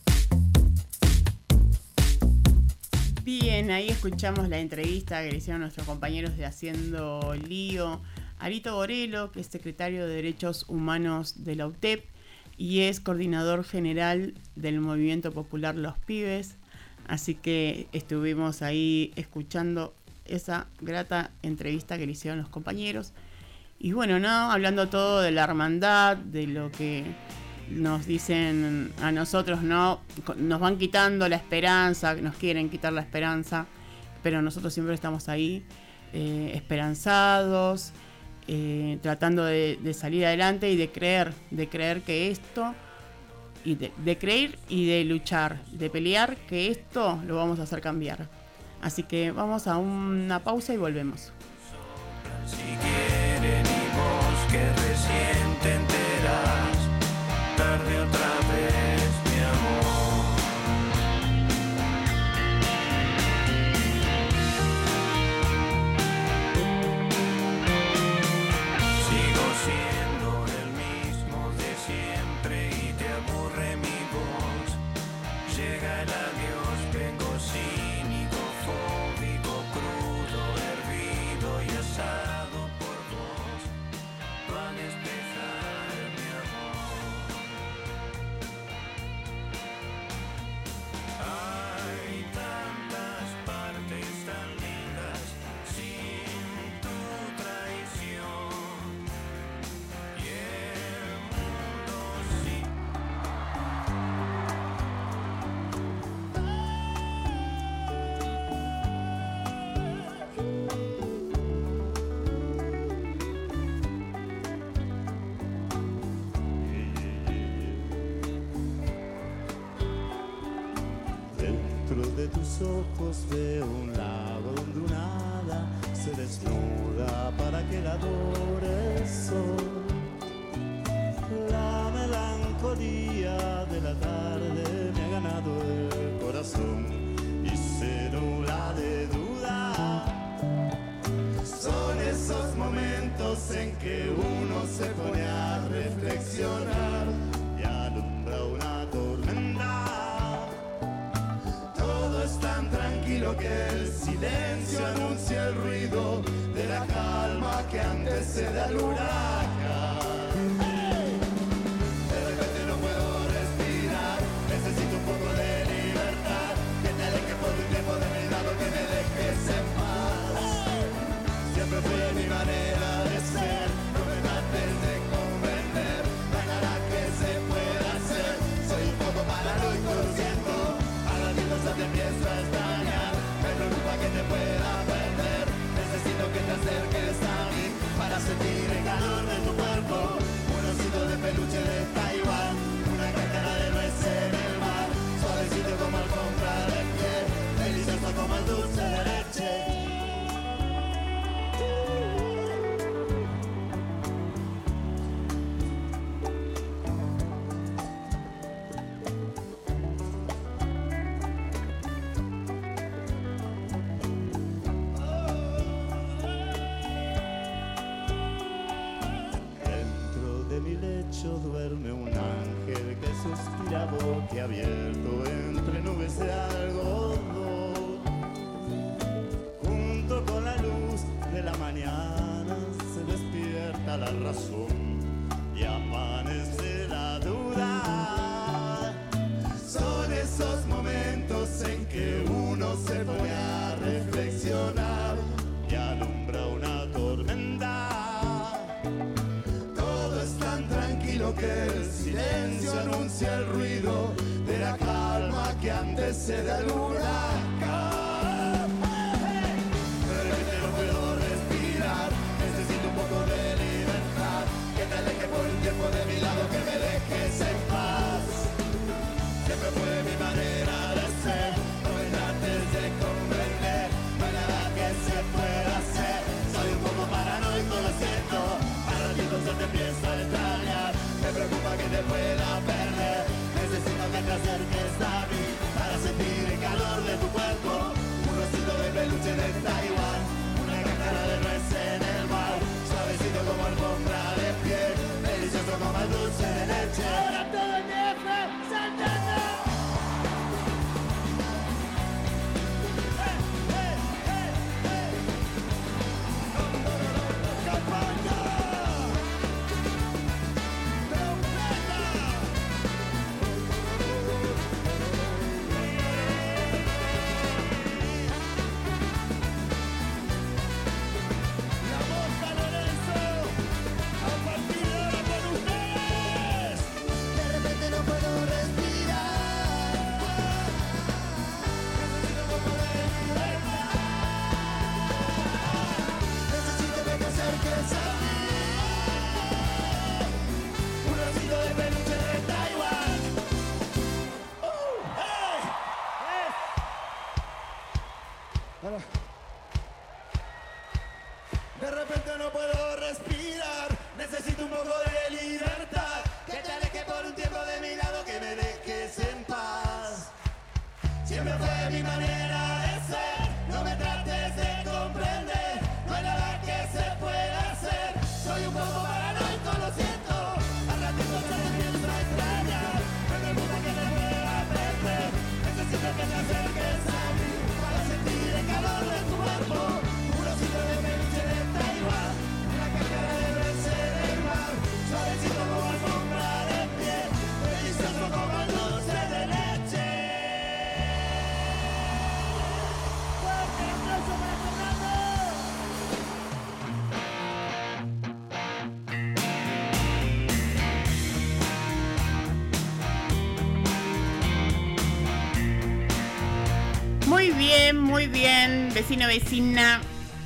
Bien, ahí escuchamos la entrevista que le hicieron nuestros compañeros de Haciendo Lío, Arito Borelo, que es secretario de Derechos Humanos de la UTEP y es coordinador general del Movimiento Popular Los Pibes. Así que estuvimos ahí escuchando esa grata entrevista que le hicieron los compañeros. Y bueno, ¿no? Hablando todo de la hermandad, de lo que nos dicen a nosotros, ¿no? Nos van quitando la esperanza, nos quieren quitar la esperanza, pero nosotros siempre estamos ahí, esperanzados, tratando de salir adelante y de creer que esto, y de creer y de luchar, de pelear, que esto lo vamos a hacer cambiar. Así que vamos a una pausa y volvemos. Si quieren y vos que recién te enterás, tarde otra vez mi amor. Sigo siendo el mismo de siempre y te aburre mi voz. Llega el adiós, vengo cínico, fóbico, crudo Dentro de tus ojos veo un lago donde una hada se desnuda para que la adore el sol. La melancolía de la tarde me ha ganado el corazón y se nubla de duda. Son esos momentos en que uno se pone a reflexionar y alumbra una tormenta. Todo es tan tranquilo que el silencio anuncia el ruido de la calma que antecede al huracán. De repente no puedo respirar, necesito un poco de libertad. Que te alejes por un tiempo de mi lado, que me dejes en paz. Siempre fue mi manera de ser, no me trates de comprender. No hay nada que se pueda hacer, soy un poco paranoico, lo siento. A ratitos ya te empiezo a extrañar, me preocupa que te pueda perder. Necesito que te acerques a mí para sentir el calor de tu cuerpo. Un osito de peluche de Taiwán, una cáscara de nuez en el mar. Suavecito como alfombra de piel, delicioso como el dulce de leche. Duerme un ángel que suspira boquiabierto entre nubes de algodón. Junto con la luz de la mañana se despierta la razón y amanece la duda. Son esos momentos en que uno se pone a reflexionar y alumbra una tormenta. Que el silencio anuncia el ruido de la calma que antecede al huracán. De repente no puedo respirar, necesito un poco de libertad. Que te alejes por un tiempo de mi lado, que me dejes en paz. Siempre fue mi manera de ser, no me trates de comprender. No hay nada que se pueda hacer, soy un poco paranoico, lo siento. A ratitos ya te empiezo a extrañar, me preocupa que te pueda perder. Necesito que te acerques a mí para sentir el calor de tu cuerpo. Un osito de peluche de Taiwán, una cáscara de nuez en el mar. Suavecito como alfombra de piel, delicioso como el dulce de leche. Ahora todo el DF saltando. De repente no puedo respirar, necesito un poco de libertad. Que te alejes por un tiempo de mi lado, que me dejes en paz. Siempre fue mi manera de ser, no me trates de comprender. No hay nada que se pueda hacer, soy un poco paranoico, lo siento. A ratito se me empiezo a extrañar, me preocupa que te pueda perder. Necesito que te acerques a mí para sentir el calor de tu cuerpo. Un osito de peluche de Taiwán, una cáscara de nuez en el mar. Suavecito como alfombra de piel, delicioso como el dulce de leche. ¡Fuerte aplauso para Fernando! Muy bien, vecino, vecina.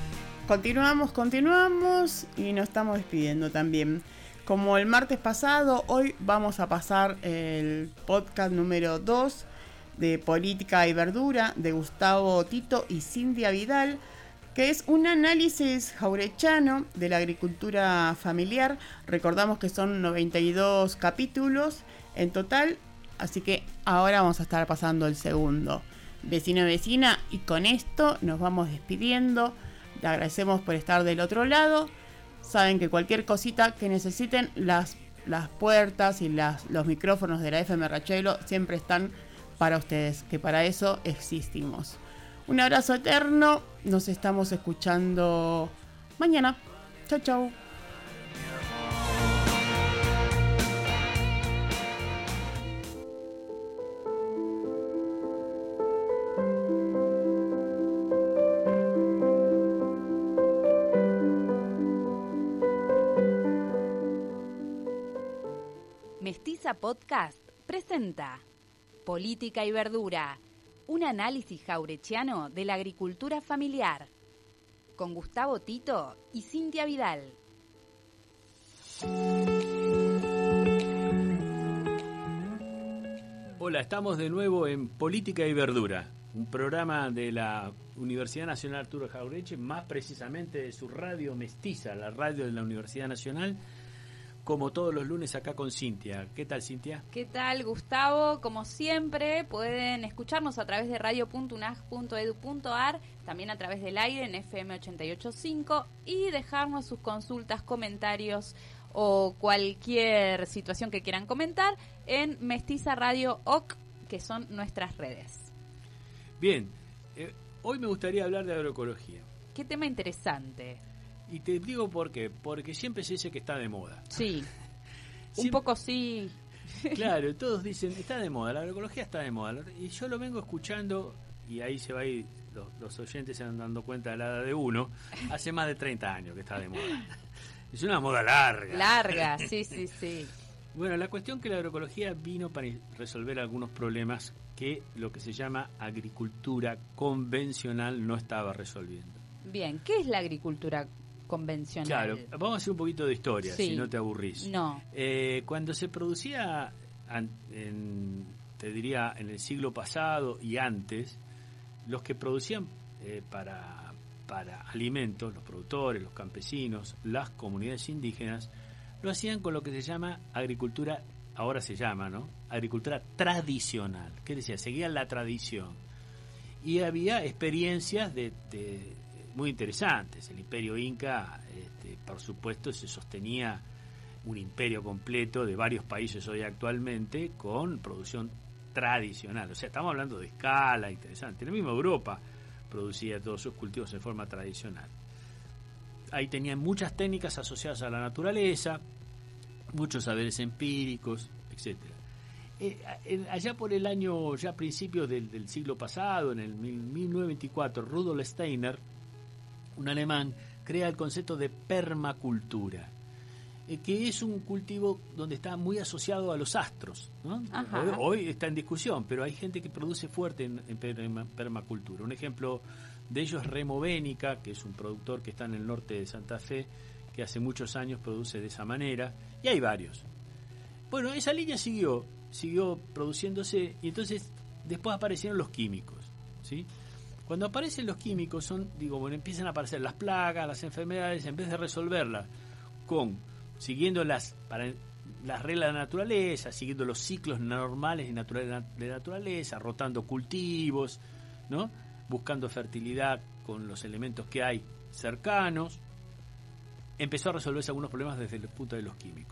Continuamos y nos estamos despidiendo también. Como el martes pasado, hoy vamos a pasar el podcast número 2 de Política y Verdura de Gustavo Tito y Cintia Vidal, que es un análisis jaurechano de la agricultura familiar. Recordamos que son 92 capítulos en total, así que ahora vamos a estar pasando el segundo. Vecino y vecina, y con esto nos vamos despidiendo. Le agradecemos por estar del otro lado. Saben que cualquier cosita que necesiten, las puertas y los micrófonos de la FM Riachuelo siempre están para ustedes, que para eso existimos. Un abrazo eterno, nos estamos escuchando mañana. Chau, chau. Mestiza Podcast presenta Política y Verdura, un análisis jaurechiano de la agricultura familiar, con Gustavo Tito y Cintia Vidal. Hola, estamos de nuevo en Política y Verdura, un programa de la Universidad Nacional Arturo Jaureche, más precisamente de su radio Mestiza, la radio de la Universidad Nacional, como todos los lunes acá con Cintia. ¿Qué tal, Cintia? ¿Qué tal, Gustavo? Como siempre, pueden escucharnos a través de radio.unaj.edu.ar, también a través del aire en FM 88.5 y dejarnos sus consultas, comentarios o cualquier situación que quieran comentar en Mestiza Radio OC, que son nuestras redes. Bien, hoy me gustaría hablar de agroecología. Qué tema interesante. Y te digo por qué, porque siempre se dice que está de moda. Sí, un poco sí. Claro, todos dicen, está de moda, la agroecología está de moda. Y yo lo vengo escuchando, y ahí se va a ir, los oyentes se van dando cuenta de la edad de uno, hace más de 30 años que está de moda. Es una moda larga. Larga, sí, sí, sí. Bueno, la cuestión que la agroecología vino para resolver algunos problemas que lo que se llama agricultura convencional no estaba resolviendo. Bien, ¿qué es la agricultura convencional? Claro, vamos a hacer un poquito de historia, sí. Si no te aburrís. No. Cuando se producía, te diría, en el siglo pasado y antes, los que producían para alimentos, los productores, los campesinos, las comunidades indígenas, lo hacían con lo que se llama agricultura, ahora se llama, ¿no? Agricultura tradicional. ¿Qué decía? Seguían la tradición. Y había experiencias muy interesantes. El imperio inca, por supuesto, se sostenía un imperio completo de varios países hoy actualmente con producción tradicional. O sea, estamos hablando de escala interesante. La misma Europa producía todos sus cultivos en forma tradicional. Ahí tenían muchas técnicas asociadas a la naturaleza, muchos saberes empíricos, etcétera. Allá por el año, ya principios del siglo pasado, en el 1924, Rudolf Steiner, un alemán, crea el concepto de permacultura, que es un cultivo donde está muy asociado a los astros, ¿no? Hoy está en discusión, pero hay gente que produce fuerte en permacultura. Un ejemplo de ello es Remo Bénica, que es un productor que está en el norte de Santa Fe, que hace muchos años produce de esa manera, y hay varios. Bueno, esa línea siguió produciéndose, y entonces después aparecieron los químicos, ¿sí? Cuando aparecen los químicos empiezan a aparecer las plagas, las enfermedades, en vez de resolverlas siguiendo las reglas de la naturaleza, siguiendo los ciclos normales y naturales de la naturaleza, rotando cultivos, ¿no? Buscando fertilidad con los elementos que hay cercanos, empezó a resolverse algunos problemas desde el punto de los químicos.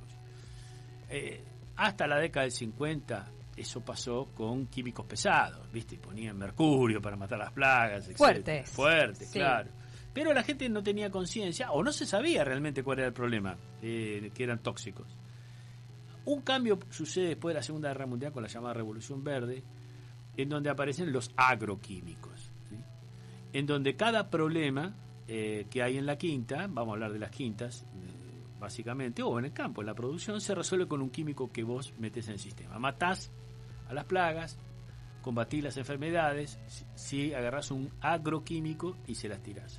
Hasta la década del 50 eso pasó con químicos pesados, ¿viste? Ponían mercurio para matar las plagas, etc. Fuertes, sí. Claro. Pero la gente no tenía conciencia o no se sabía realmente cuál era el problema, que eran tóxicos. Un cambio sucede después de la Segunda Guerra Mundial con la llamada Revolución Verde, en donde aparecen los agroquímicos, ¿sí? En donde cada problema que hay en la quinta, vamos a hablar de las quintas, básicamente, o en el campo, en la producción, se resuelve con un químico que vos metés en el sistema. Matás a las plagas, combatís las enfermedades, si agarrás un agroquímico y se las tirás.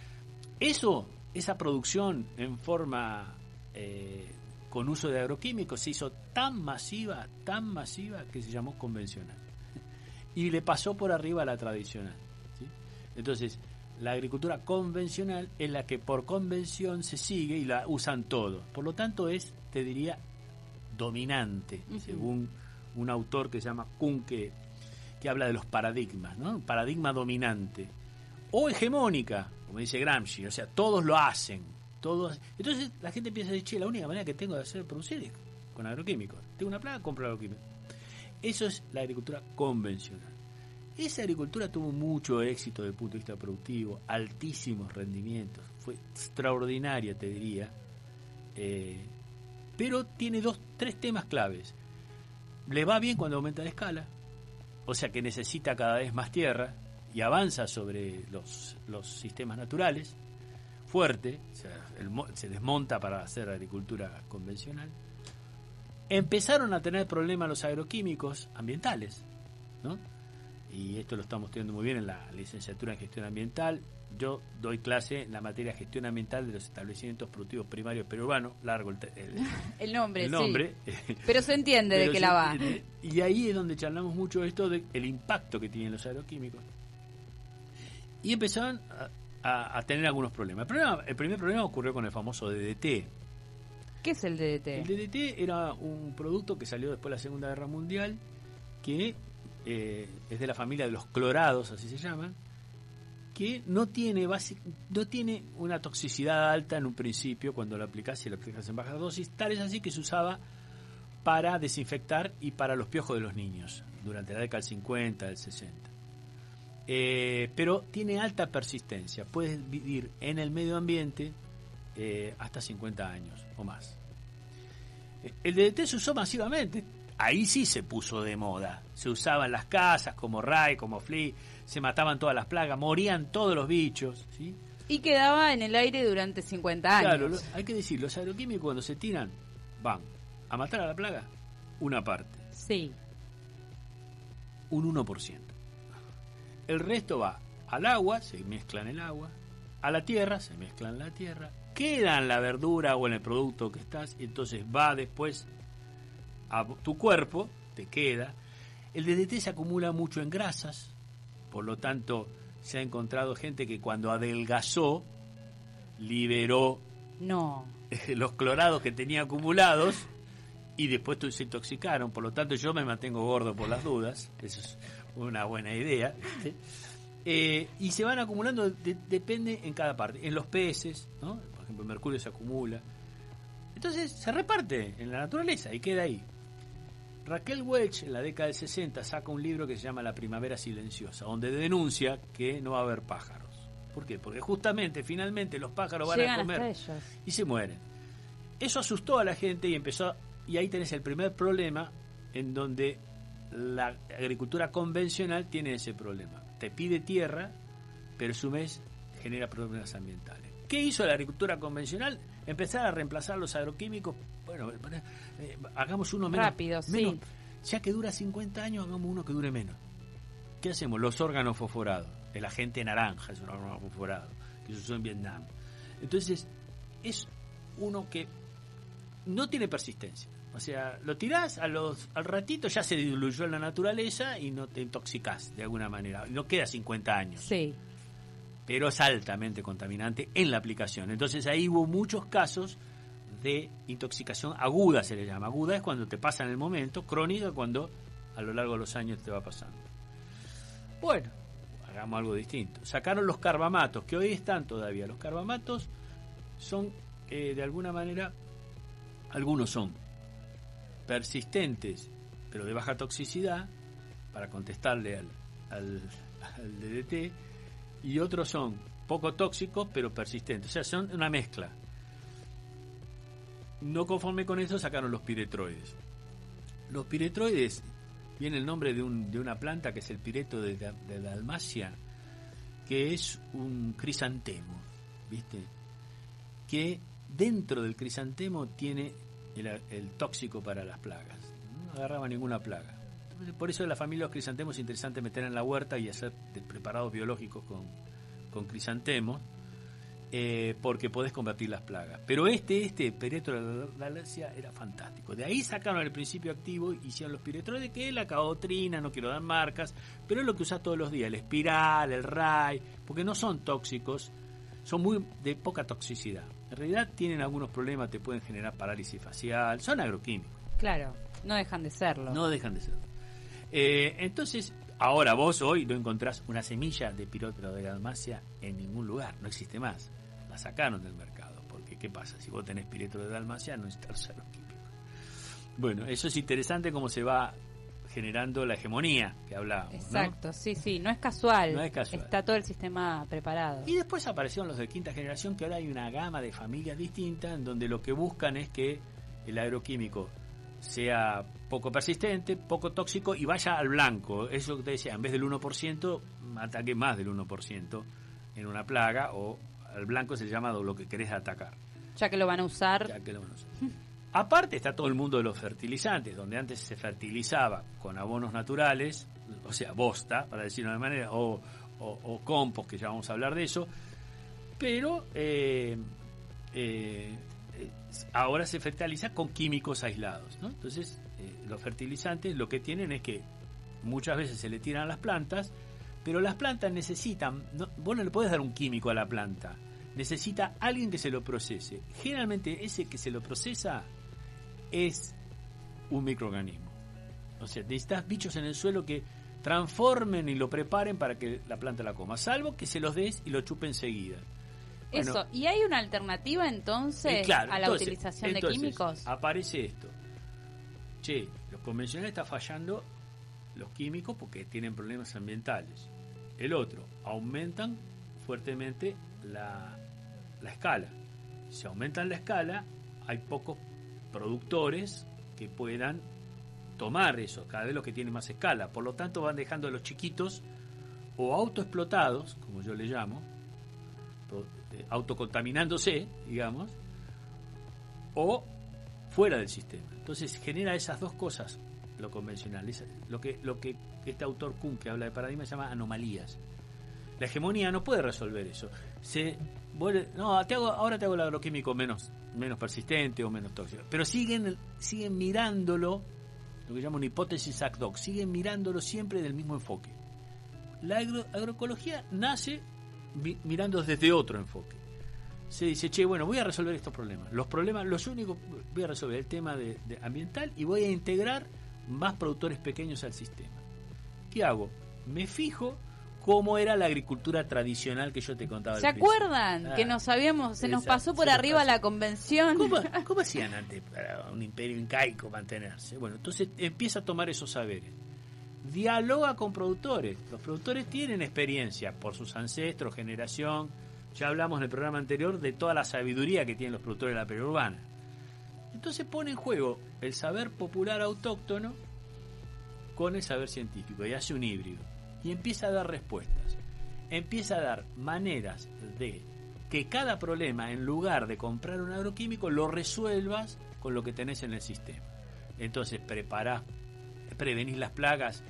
Esa producción en forma con uso de agroquímicos se hizo tan masiva que se llamó convencional. y le pasó por arriba a la tradicional, ¿sí? Entonces, la agricultura convencional es la que por convención se sigue y la usan todos. Por lo tanto, es, te diría, dominante, según un autor que se llama Kuhn, que habla de los paradigmas, ¿no? Paradigma dominante. O hegemónica, como dice Gramsci, o sea, todos lo hacen. Todos. Entonces la gente piensa, che, la única manera que tengo de hacer producir es con agroquímicos. Tengo una plaga, compro agroquímicos. Eso es la agricultura convencional. Esa agricultura tuvo mucho éxito desde el punto de vista productivo, altísimos rendimientos, fue extraordinaria, te diría, pero tiene 3 temas claves. Le va bien cuando aumenta la escala, o sea que necesita cada vez más tierra y avanza sobre los sistemas naturales, fuerte, o sea, se desmonta para hacer agricultura convencional. Empezaron a tener problemas los agroquímicos ambientales, ¿no? Y esto lo estamos teniendo muy bien en la licenciatura en gestión ambiental. Yo doy clase en la materia de gestión ambiental de los establecimientos productivos primarios perurbanos, largo el nombre, el nombre. Sí. Pero se entiende de qué la va. Y ahí es donde charlamos mucho esto del impacto que tienen los agroquímicos. Y empezaron a tener algunos problemas. El primer problema ocurrió con el famoso DDT. ¿Qué es el DDT? El DDT era un producto que salió después de la Segunda Guerra Mundial, que es de la familia de los clorados, así se llaman, que no tiene una toxicidad alta en un principio cuando lo aplicas, y lo aplicas en baja dosis. Tal es así que se usaba para desinfectar y para los piojos de los niños durante la década del 50, del 60. Pero tiene alta persistencia, puedes vivir en el medio ambiente hasta 50 años o más. El DDT se usó masivamente, ahí sí se puso de moda, se usaba en las casas como Ray, como Flea, se mataban todas las plagas, morían todos los bichos, ¿sí? Y quedaba en el aire durante 50 años. Claro, hay que decir, los agroquímicos cuando se tiran, van a matar a la plaga, una parte. Sí. Un 1%. El resto va al agua, se mezcla en el agua, a la tierra, se mezcla en la tierra, queda en la verdura o en el producto que estás, y entonces va después a tu cuerpo, te queda. El DDT se acumula mucho en grasas, por lo tanto se ha encontrado gente que cuando adelgazó liberó los clorados que tenía acumulados y después se intoxicaron. Por lo tanto yo me mantengo gordo por las dudas, eso es una buena idea, ¿sí? Y se van acumulando, depende en cada parte, en los peces, ¿no? Por ejemplo el mercurio se acumula, entonces se reparte en la naturaleza y queda ahí. Raquel Welch en la década del 60 saca un libro que se llama La primavera silenciosa, donde denuncia que no va a haber pájaros. ¿Por qué? Porque justamente, finalmente, los pájaros van a comer y se mueren. Eso asustó a la gente y ahí tenés el primer problema en donde la agricultura convencional tiene ese problema. Te pide tierra, pero a su vez genera problemas ambientales. ¿Qué hizo la agricultura convencional? Empezar a reemplazar los agroquímicos. Bueno, hagamos uno menos. Rápido, menos. sí. Ya que dura 50 años, hagamos uno que dure menos. ¿Qué hacemos? Los órganos fosforados. El agente naranja es un órgano fosforado, que se usó en Vietnam. Entonces, es uno que no tiene persistencia. O sea, lo tirás, al ratito ya se diluyó en la naturaleza y no te intoxicás de alguna manera. No queda 50 años. Sí. Pero es altamente contaminante en la aplicación. Entonces ahí hubo muchos casos de intoxicación aguda, se le llama. Aguda es cuando te pasa en el momento, crónica cuando a lo largo de los años te va pasando. Bueno, hagamos algo distinto. Sacaron los carbamatos, que hoy están todavía. Los carbamatos son, de alguna manera, algunos son persistentes, pero de baja toxicidad, para contestarle al DDT, y otros son poco tóxicos, pero persistentes. O sea, son una mezcla. No conforme con eso, sacaron los piretroides. Los piretroides, viene el nombre de una planta que es el pireto de Dalmacia, que es un crisantemo, ¿viste? Que dentro del crisantemo tiene el tóxico para las plagas. No agarraba ninguna plaga. Por eso la familia de los crisantemos es interesante meter en la huerta y hacer preparados biológicos con crisantemos. porque podés combatir las plagas. Pero piretro de la galaxia era fantástico. De ahí sacaron el principio activo y hicieron los piretroides, que es la caotrina, no quiero dar marcas, pero es lo que usás todos los días, el espiral, el ray, porque no son tóxicos, son muy de poca toxicidad. En realidad tienen algunos problemas, te pueden generar parálisis facial, son agroquímicos. Claro, no dejan de serlo. No dejan de serlo. Entonces, ahora vos hoy no encontrás una semilla de piretro de dalmacia en ningún lugar, no existe más. La sacaron del mercado, porque ¿qué pasa? Si vos tenés piretro de dalmacia, no necesitas agroquímicos. Bueno, eso es interesante cómo se va generando la hegemonía que hablábamos. Exacto, ¿no? sí, no es casual. No es casual. Está todo el sistema preparado. Y después aparecieron los de quinta generación, que ahora hay una gama de familias distintas en donde lo que buscan es que el agroquímico sea poco persistente, poco tóxico y vaya al blanco. Eso que te decía, en vez del 1%, ataque más del 1% en una plaga, o al blanco se llama lo que querés atacar. Ya que lo van a usar. Aparte está todo el mundo de los fertilizantes, donde antes se fertilizaba con abonos naturales, o sea, bosta, para decirlo de una manera, o compost, que ya vamos a hablar de eso, pero ahora se fertiliza con químicos aislados, ¿no? Entonces, los fertilizantes lo que tienen es que muchas veces se le tiran a las plantas, pero las plantas necesitan, vos no le podés dar un químico a la planta, necesita alguien que se lo procese. Generalmente ese que se lo procesa es un microorganismo. O sea, necesitas bichos en el suelo que transformen y lo preparen para que la planta la coma, salvo que se los des y lo chupe enseguida. Bueno, eso, ¿y hay una alternativa entonces claro, a la utilización de químicos? Aparece esto. Che, los convencionales están fallando los químicos porque tienen problemas ambientales. El otro, aumentan fuertemente la escala. Si aumentan la escala, hay pocos productores que puedan tomar eso, cada vez los que tienen más escala. Por lo tanto, van dejando a los chiquitos o autoexplotados, como yo le llamo, autocontaminándose, digamos, o fuera del sistema. Entonces genera esas dos cosas lo convencional. Es lo que este autor Kuhn, que habla de paradigma, se llama anomalías. La hegemonía no puede resolver eso. Ahora te hago el agroquímico menos persistente o menos tóxico. Pero siguen mirándolo, lo que llaman una hipótesis ad hoc, siguen mirándolo siempre del mismo enfoque. La agroecología nace mirando desde otro enfoque. Se dice, che, bueno, voy a resolver estos problemas. Los únicos, voy a resolver el tema de ambiental y voy a integrar más productores pequeños al sistema. ¿Qué hago? Me fijo cómo era la agricultura tradicional que yo te contaba. ¿Se acuerdan? Que se nos pasó por arriba la convención. ¿Cómo hacían antes para un imperio incaico mantenerse? Bueno, entonces empieza a tomar esos saberes. Dialoga con productores. Los productores tienen experiencia por sus ancestros, generación. Ya hablamos en el programa anterior de toda la sabiduría que tienen los productores de la periurbana. Entonces pone en juego el saber popular autóctono con el saber científico y hace un híbrido. Y empieza a dar respuestas. Empieza a dar maneras de que cada problema, en lugar de comprar un agroquímico, lo resuelvas con lo que tenés en el sistema. Entonces prevenís las plagas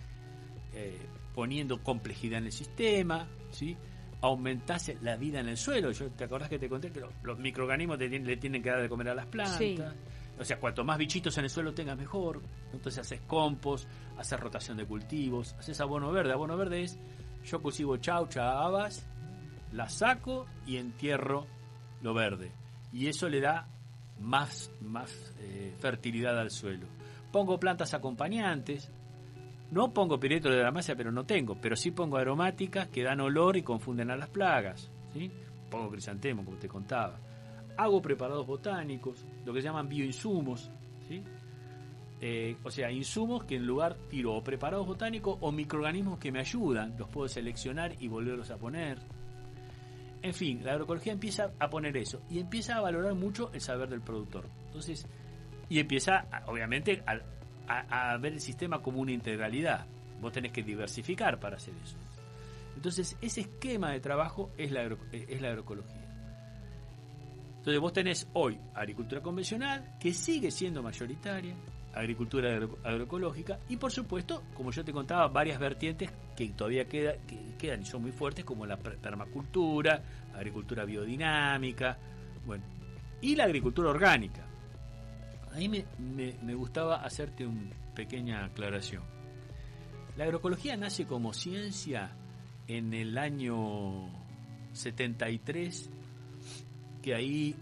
poniendo complejidad en el sistema, ¿sí? Aumentás la vida en el suelo. ¿Te acordás que te conté que los microorganismos le tienen que dar de comer a las plantas? Sí. O sea, cuanto más bichitos en el suelo tengas, mejor. Entonces haces compost, haces rotación de cultivos, haces abono verde. Abono verde es, yo cultivo chaucha, habas, la saco y entierro lo verde. Y eso le da más fertilidad al suelo. Pongo plantas acompañantes. No pongo piretro de dalmacia, pero no tengo. Pero sí pongo aromáticas que dan olor y confunden a las plagas, ¿sí? Pongo crisantemo, como te contaba. Hago preparados botánicos, lo que se llaman bioinsumos, ¿sí? O sea, insumos que en lugar tiro o preparados botánicos o microorganismos que me ayudan. Los puedo seleccionar y volverlos a poner. En fin, la agroecología empieza a poner eso. Y empieza a valorar mucho el saber del productor. Entonces, y empieza, obviamente, a ver el sistema como una integralidad. Vos tenés que diversificar para hacer eso. Entonces, ese esquema de trabajo es la agroecología. Entonces, vos tenés hoy agricultura convencional, que sigue siendo mayoritaria, agricultura agroecológica y, por supuesto, como yo te contaba, varias vertientes que todavía quedan y son muy fuertes, como la permacultura, agricultura biodinámica, bueno, y la agricultura orgánica. Ahí me gustaba hacerte una pequeña aclaración. La agroecología nace como ciencia en el año 73, que ahí,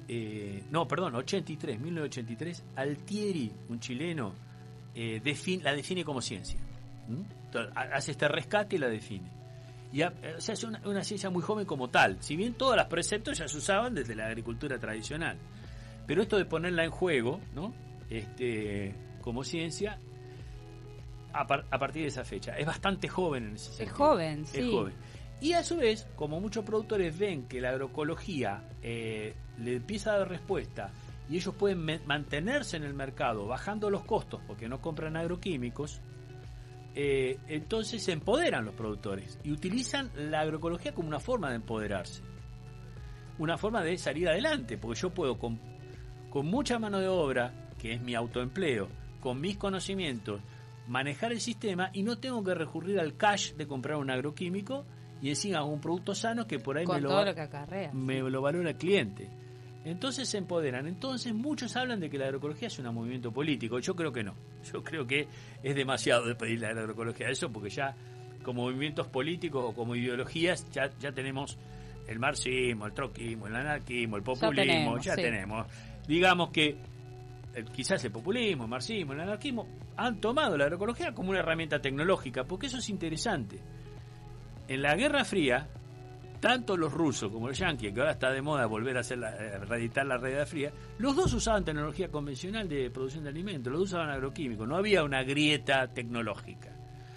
1983, Altieri, un chileno, la define como ciencia. Entonces, hace este rescate y la define. Y se hace una ciencia muy joven como tal, si bien todos los preceptos ya se usaban desde la agricultura tradicional. Pero esto de ponerla en juego, ¿no? Como ciencia, a partir de esa fecha. Es bastante joven en ese sentido. Es joven, sí. Es joven. Y a su vez, como muchos productores ven que la agroecología le empieza a dar respuesta y ellos pueden mantenerse en el mercado bajando los costos porque no compran agroquímicos, entonces se empoderan los productores y utilizan la agroecología como una forma de empoderarse, una forma de salir adelante, porque yo puedo con mucha mano de obra, que es mi autoempleo, con mis conocimientos, manejar el sistema y no tengo que recurrir al cash de comprar un agroquímico y encima un producto sano que por ahí con me todo lo que acarrea, me lo valora el cliente. Entonces se empoderan. Entonces muchos hablan de que la agroecología es un movimiento político. Yo creo que no. Yo creo que es demasiado de pedirle a la agroecología eso, porque ya como movimientos políticos o como ideologías ya tenemos el marxismo, el troquismo, el anarquismo, el populismo, ya tenemos. Digamos que quizás el populismo, el marxismo, el anarquismo han tomado la agroecología como una herramienta tecnológica, porque eso es interesante. En la Guerra Fría, tanto los rusos como los yanquis, que ahora está de moda volver a reeditar la Guerra Fría, los dos usaban tecnología convencional de producción de alimentos, los dos usaban agroquímicos, no había una grieta tecnológica.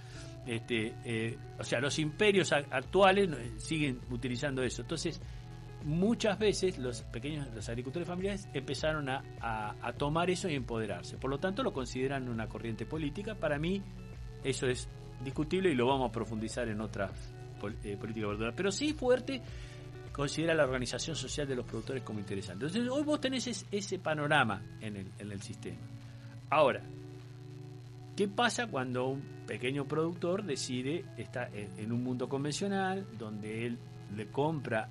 O sea, los imperios actuales siguen utilizando eso. Entonces, muchas veces los agricultores familiares empezaron a tomar eso y empoderarse. Por lo tanto, lo consideran una corriente política. Para mí, eso es discutible y lo vamos a profundizar en otras políticas verduras. Pero sí fuerte considera la organización social de los productores como interesante. Entonces, hoy vos tenés ese panorama en el sistema. Ahora, ¿qué pasa cuando un pequeño productor decide estar en un mundo convencional donde él le compra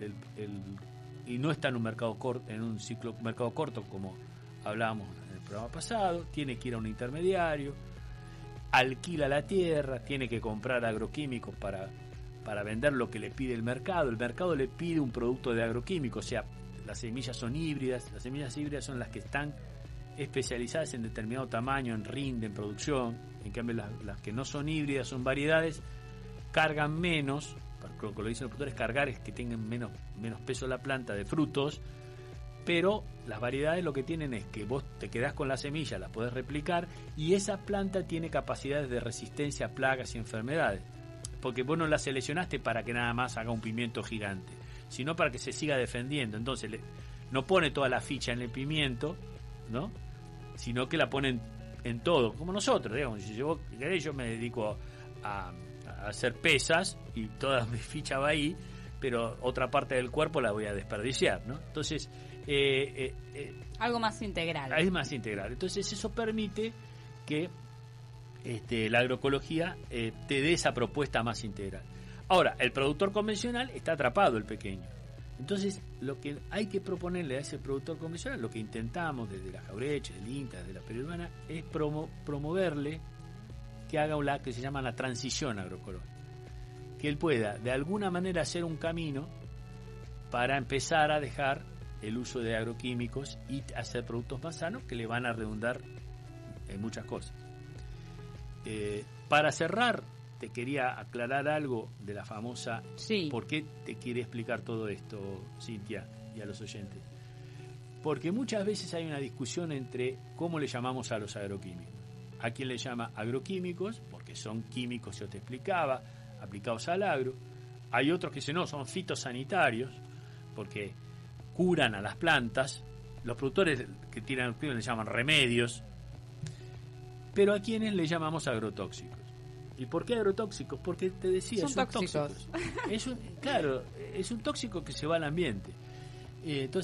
y no está en un mercado corto, en un mercado corto como hablábamos en el programa pasado, tiene que ir a un intermediario, alquila la tierra, tiene que comprar agroquímicos para vender lo que le pide el mercado le pide un producto de agroquímico, o sea, las semillas son híbridas, las semillas híbridas son las que están especializadas en determinado tamaño, en rinde, en producción. En cambio las que no son híbridas, son variedades, cargan menos, lo que lo dicen los productores, cargar es que tengan menos peso la planta de frutos, pero las variedades lo que tienen es que vos te quedás con la semilla, la podés replicar, y esa planta tiene capacidades de resistencia a plagas y enfermedades, porque vos no la seleccionaste para que nada más haga un pimiento gigante, sino para que se siga defendiendo. Entonces no pone toda la ficha en el pimiento, ¿no?, sino que la ponen en todo, como nosotros, digamos. Si yo me dedico a hacer pesas y toda mi ficha va ahí, pero otra parte del cuerpo la voy a desperdiciar, ¿no? Entonces algo más integral. Es más integral. Entonces eso permite que la agroecología te dé esa propuesta más integral. Ahora, el productor convencional está atrapado, el pequeño. Entonces, lo que hay que proponerle a ese productor convencional, lo que intentamos desde la Jaureche, del INTA, desde la Periurbana, es promoverle que haga la que se llama la transición agroecológica. Que él pueda, de alguna manera, hacer un camino para empezar a dejar el uso de agroquímicos y hacer productos más sanos que le van a redundar en muchas cosas. Para cerrar, te quería aclarar algo de la famosa... Sí. ¿Por qué te quiere explicar todo esto, Cintia, y a los oyentes? Porque muchas veces hay una discusión entre cómo le llamamos a los agroquímicos. A quien le llama agroquímicos, porque son químicos, yo te explicaba, aplicados al agro. Hay otros que dicen, no, son fitosanitarios, porque curan a las plantas. Los productores que tiran agroquímicos le llaman remedios. Pero a quienes le llamamos agrotóxicos. ¿Y por qué agrotóxicos? Porque te decía, son tóxicos. Es un tóxico que se va al ambiente. Entonces,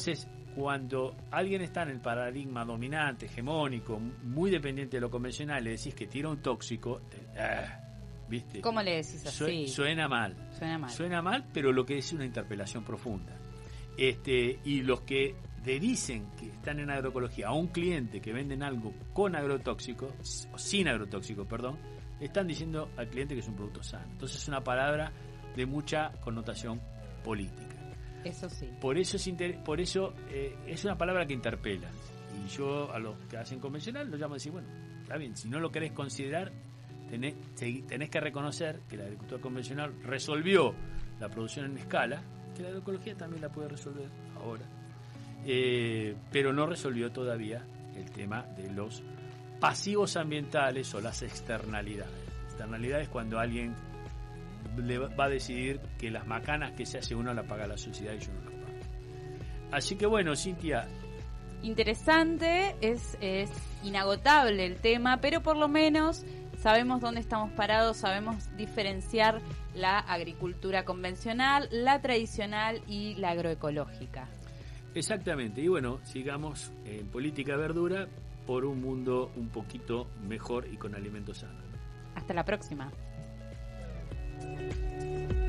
cuando alguien está en el paradigma dominante, hegemónico, muy dependiente de lo convencional, le decís que tira un tóxico, ¿viste? ¿Cómo le decís así? Suena mal. Suena mal, pero lo que es una interpelación profunda. Y los que le dicen que están en agroecología a un cliente que venden algo con agrotóxico, o sin agrotóxico, perdón, están diciendo al cliente que es un producto sano. Entonces es una palabra de mucha connotación política. Eso sí. Por eso es una palabra que interpela. Y yo a los que hacen convencional los llamo a decir, bueno, está bien, si no lo querés considerar, tenés que reconocer que la agricultura convencional resolvió la producción en escala, que la agroecología también la puede resolver ahora, pero no resolvió todavía el tema de los pasivos ambientales o las externalidades. Externalidades cuando alguien le va a decidir que las macanas que se hace uno la paga la sociedad y yo no las pago. Así que bueno, Cintia, interesante, es inagotable el tema, pero por lo menos sabemos dónde estamos parados, sabemos diferenciar la agricultura convencional, la tradicional y la agroecológica. Exactamente, y bueno, sigamos en política verdura por un mundo un poquito mejor y con alimentos sanos. Hasta la próxima.